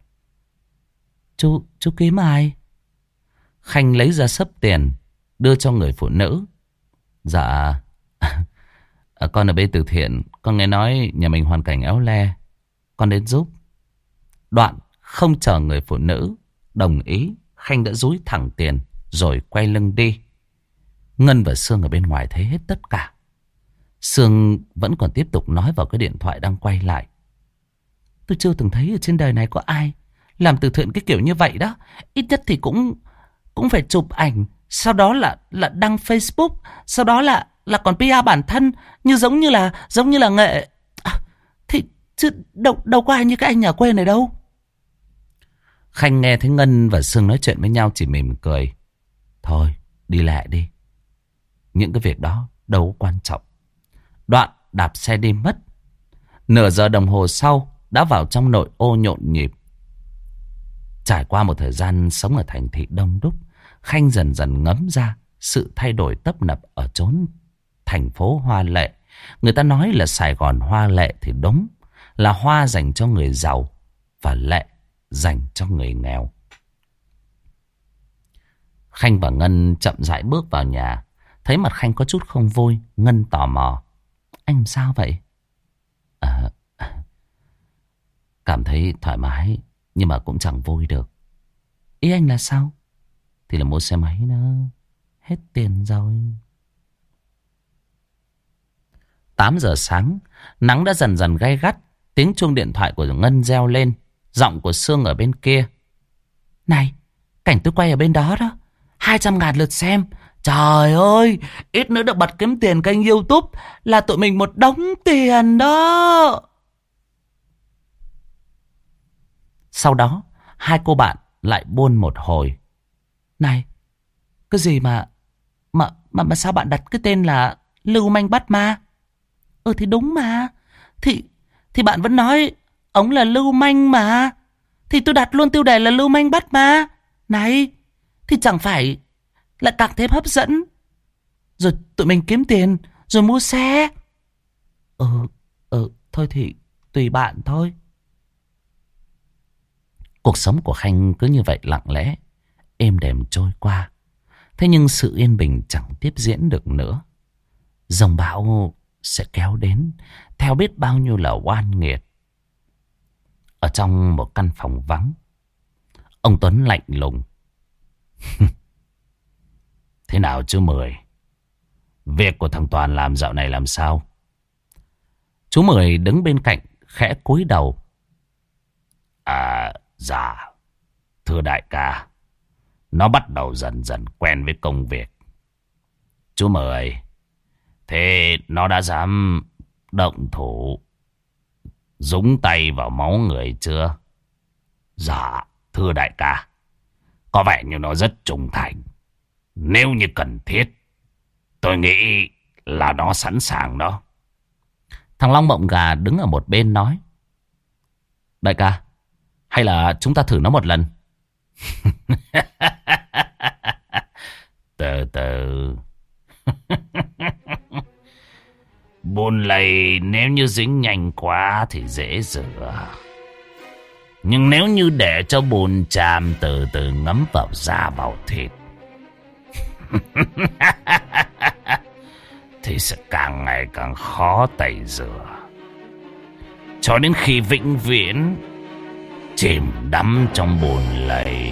Chú, chú kiếm ai? Khanh lấy ra xấp tiền đưa cho người phụ nữ. Dạ, con ở bên từ thiện. Con nghe nói nhà mình hoàn cảnh éo le, con đến giúp. Đoạn không chờ người phụ nữ đồng ý, Khanh đã dúi thẳng tiền rồi quay lưng đi. Ngân và Sương ở bên ngoài thấy hết tất cả. Sương vẫn còn tiếp tục nói vào cái điện thoại đang quay lại. Tôi chưa từng thấy ở trên đời này có ai làm từ thiện cái kiểu như vậy đó. Ít nhất thì cũng cũng phải chụp ảnh, sau đó là là đăng Facebook, sau đó là là còn pê e bản thân, như giống như là giống như là nghệ. À, thì chứ đâu đâu có ai như cái anh nhà quê này đâu. Khanh nghe thấy Ngân và Sương nói chuyện với nhau chỉ mỉm cười. Thôi, đi lại đi. Những cái việc đó đâu có quan trọng. Đoạn đạp xe đi mất. Nửa giờ đồng hồ sau đã vào trong nội ô nhộn nhịp. Trải qua một thời gian sống ở thành thị đông đúc, Khanh dần dần ngấm ra sự thay đổi tấp nập ở chốn thành phố hoa lệ. Người ta nói là Sài Gòn hoa lệ thì đúng, là hoa dành cho người giàu và lệ dành cho người nghèo. Khanh và Ngân chậm rãi bước vào nhà. Thấy mặt Khanh có chút không vui, Ngân tò mò. Anh làm sao vậy? À, cảm thấy thoải mái, nhưng mà cũng chẳng vui được. Ý anh là sao? Thì là mua xe máy nữa. Hết tiền rồi. Tám giờ sáng, nắng đã dần dần gay gắt. Tiếng chuông điện thoại của Ngân reo lên. Giọng của Sương ở bên kia. Này, cảnh tôi quay ở bên đó đó, hai trăm ngàn lượt xem. Trời ơi, ít nữa được bật kiếm tiền kênh YouTube là tụi mình một đống tiền đó. Sau đó, hai cô bạn lại buôn một hồi. Này, cái gì mà mà mà, mà sao bạn đặt cái tên là Lưu Manh Bắt Ma? Ừ thì đúng mà. Thì thì bạn vẫn nói ông là Lưu Manh mà. Thì tôi đặt luôn tiêu đề là Lưu Manh Bắt Ma. Này, thì chẳng phải là càng thêm hấp dẫn. Rồi tụi mình kiếm tiền, rồi mua xe. Ừ, ừ, thôi thì tùy bạn thôi. Cuộc sống của Khanh cứ như vậy lặng lẽ, êm đềm trôi qua. Thế nhưng sự yên bình chẳng tiếp diễn được nữa. Dòng bão sẽ kéo đến theo biết bao nhiêu là oan nghiệt. Ở trong một căn phòng vắng, ông Tuấn lạnh lùng. Thế nào chú Mười? Việc của thằng Toàn làm dạo này làm sao? Chú Mười đứng bên cạnh khẽ cúi đầu. À, dạ, thưa đại ca, nó bắt đầu dần dần quen với công việc. Chú Mười, thế nó đã dám động thủ, dúng tay vào máu người chưa? Dạ, thưa đại ca, có vẻ như nó rất trung thành. Nếu như cần thiết, tôi nghĩ là nó sẵn sàng đó. Thằng Long Bọng Gà đứng ở một bên nói. Đại ca, hay là chúng ta thử nó một lần? Từ từ. Bùn lầy nếu như dính nhanh quá thì dễ rửa. Nhưng nếu như để cho bùn chàm từ từ ngấm vào da vào thịt thì sẽ càng ngày càng khó tẩy rửa, cho đến khi vĩnh viễn chìm đắm trong bùn lầy.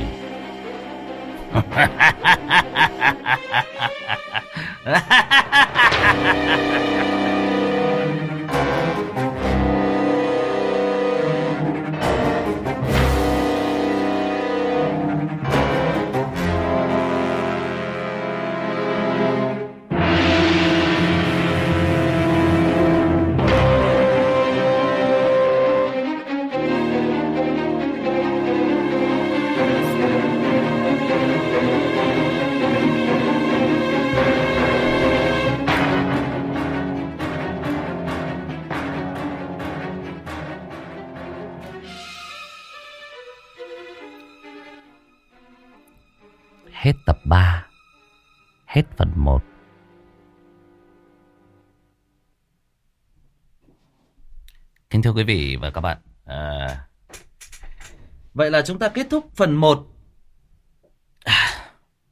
Hết tập ba. Hết phần một. Kính thưa quý vị và các bạn, à, vậy là chúng ta kết thúc phần một. À,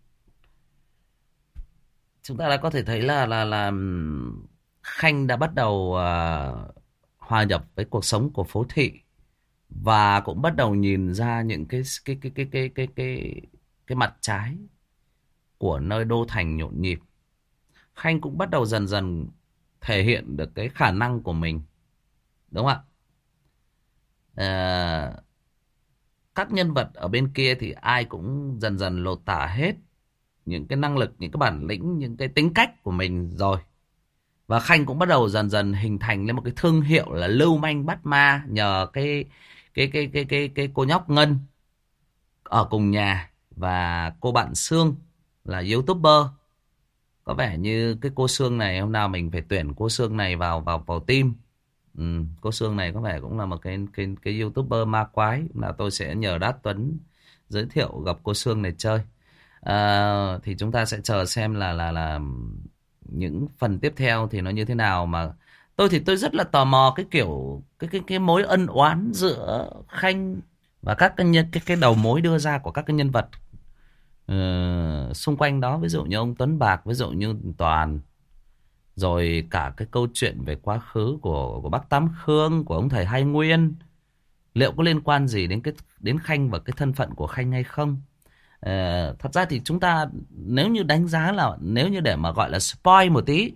chúng ta đã có thể thấy là là là Khanh đã bắt đầu uh, hòa nhập với cuộc sống của phố thị, và cũng bắt đầu nhìn ra những cái cái cái cái cái cái cái cái mặt trái của nơi đô thành nhộn nhịp. Khanh cũng bắt đầu dần dần thể hiện được cái khả năng của mình, đúng không ạ? À, các nhân vật ở bên kia thì ai cũng dần dần lột tả hết những cái năng lực, những cái bản lĩnh, những cái tính cách của mình rồi. Và Khanh cũng bắt đầu dần dần hình thành lên một cái thương hiệu là lưu manh bắt ma, nhờ cái cái cái cái cái cái cô nhóc Ngân ở cùng nhà và cô bạn Sương là YouTuber. Có vẻ như cái cô Sương này hôm nào mình phải tuyển cô Sương này vào vào vào team. Ừ, cô Sương này có vẻ cũng là một cái cái cái YouTuber ma quái. Hôm nào tôi sẽ nhờ Đát Tuấn giới thiệu gặp cô Sương này chơi. À, thì chúng ta sẽ chờ xem là là là những phần tiếp theo thì nó như thế nào. Mà tôi thì tôi rất là tò mò cái kiểu cái cái cái mối ân oán giữa Khanh và các cái nhân cái cái đầu mối đưa ra của các cái nhân vật uh, xung quanh đó, ví dụ như ông Tuấn Bạc, ví dụ như Toàn, rồi cả cái câu chuyện về quá khứ của của bác Tám Khương, của ông thầy Hai Nguyên, liệu có liên quan gì đến cái đến Khanh và cái thân phận của Khanh hay không? Uh, thật ra thì chúng ta nếu như đánh giá là nếu như để mà gọi là spoil một tí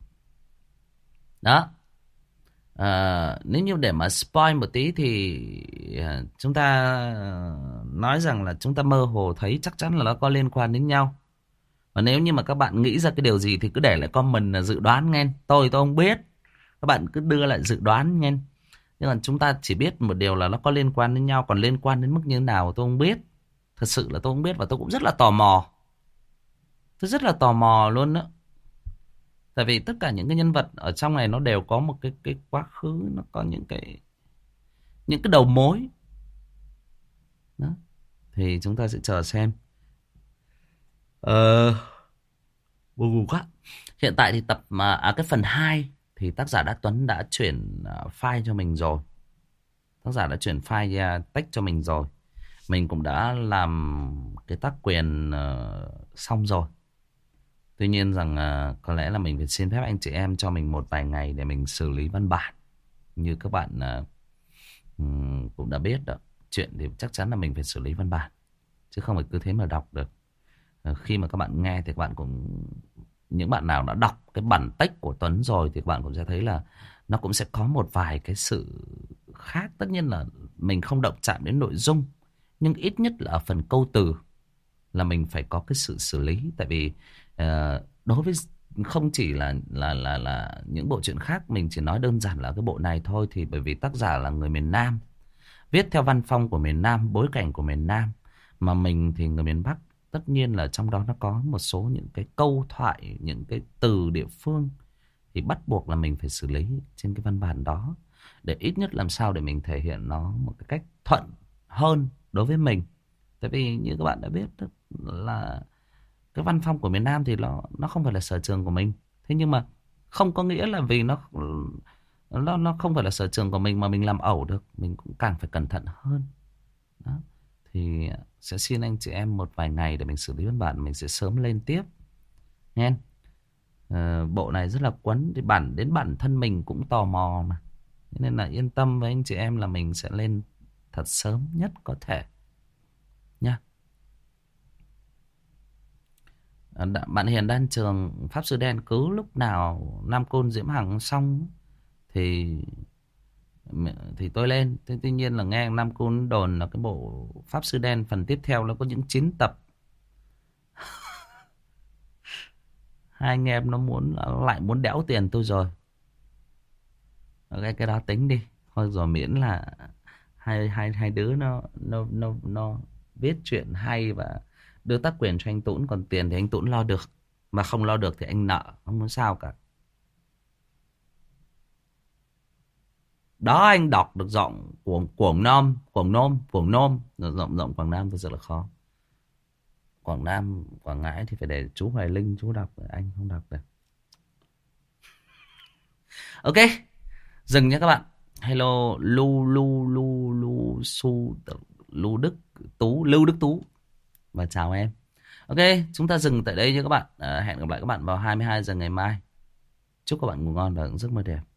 đó, À, nếu như để mà spoil một tí thì à, chúng ta nói rằng là chúng ta mơ hồ thấy chắc chắn là nó có liên quan đến nhau. Và nếu như mà các bạn nghĩ ra cái điều gì thì cứ để lại comment là dự đoán nghe. Tôi tôi không biết. Các bạn cứ đưa lại dự đoán nghe. Nhưng mà chúng ta chỉ biết một điều là nó có liên quan đến nhau. Còn liên quan đến mức như thế nào tôi không biết. Thật sự là tôi không biết, và tôi cũng rất là tò mò. Tôi rất là tò mò luôn đó. Tại vì tất cả những cái nhân vật ở trong này nó đều có một cái cái quá khứ, nó có những cái những cái đầu mối. Đó. Thì chúng ta sẽ chờ xem. Ờ, Buồn ngủ quá. Hiện tại thì tập mà à, cái phần hai thì tác giả đã Tuấn đã chuyển uh, file cho mình rồi. Tác giả đã chuyển file uh, text cho mình rồi. Mình cũng đã làm cái tác quyền uh, xong rồi. Tuy nhiên rằng uh, có lẽ là mình phải xin phép anh chị em cho mình một vài ngày để mình xử lý văn bản. Như các bạn uh, um, cũng đã biết đó. Chuyện thì chắc chắn là mình phải xử lý văn bản. Chứ không phải cứ thế mà đọc được. Uh, khi mà các bạn nghe thì các bạn cũng... Những bạn nào đã đọc cái bản text của Tuấn rồi thì các bạn cũng sẽ thấy là nó cũng sẽ có một vài cái sự khác. Tất nhiên là mình không động chạm đến nội dung, nhưng ít nhất là ở phần câu từ là mình phải có cái sự xử lý. Tại vì uh, đối với không chỉ là, là, là, là những bộ truyện khác, mình chỉ nói đơn giản là cái bộ này thôi. Thì bởi vì tác giả là người miền Nam, viết theo văn phong của miền Nam, bối cảnh của miền Nam. Mà mình thì người miền Bắc. Tất nhiên là trong đó nó có một số những cái câu thoại, những cái từ địa phương thì bắt buộc là mình phải xử lý trên cái văn bản đó. Để ít nhất làm sao để mình thể hiện nó một cái cách thuận hơn đối với mình. Tại vì như các bạn đã biết là cái văn phong của miền Nam thì nó, nó không phải là sở trường của mình. Thế nhưng mà không có nghĩa là vì nó, nó, nó không phải là sở trường của mình mà mình làm ẩu được. Mình cũng càng phải cẩn thận hơn. Đó. Thì sẽ xin anh chị em một vài ngày để mình xử lý văn bản. Mình sẽ sớm lên tiếp nghe. Ờ, bộ này rất là quấn. Thì bản đến bản thân mình cũng tò mò mà. Nên là yên tâm với anh chị em là mình sẽ lên thật sớm nhất có thể nha. À, bạn Hiền đan trường Pháp Sư Đen cứ lúc nào Nam Côn Diễm Hằng xong thì thì tôi lên. Thế tuy nhiên là nghe Nam Côn đồn là cái bộ Pháp Sư Đen phần tiếp theo nó có những chín tập. Hai anh em nó muốn lại muốn đẽo tiền tôi rồi. Cái cái đó tính đi. Thôi rồi miễn là hai hai hai đứa nó nó nó nó viết chuyện hay và đưa tác quyền cho anh Tũng, còn tiền thì anh Tũng lo được, mà không lo được thì anh nợ, không muốn sao cả. Đó, anh đọc được giọng của Quảng Nam, Quảng Nam, Quảng Nam, giọng giọng Quảng Nam thật sự là khó. Quảng Nam, Quảng Ngãi thì phải để chú Hoài Linh chú đọc, anh không đọc được. Ok, dừng nhé các bạn. Hello, Lu Lu Lu Lu Su Lu Đức Tú, Lưu Đức Tú và chào em. Ok, chúng ta dừng tại đây nhé các bạn. À, hẹn gặp lại các bạn vào hai mươi hai giờ ngày mai. Chúc các bạn ngủ ngon và giấc mơ đẹp.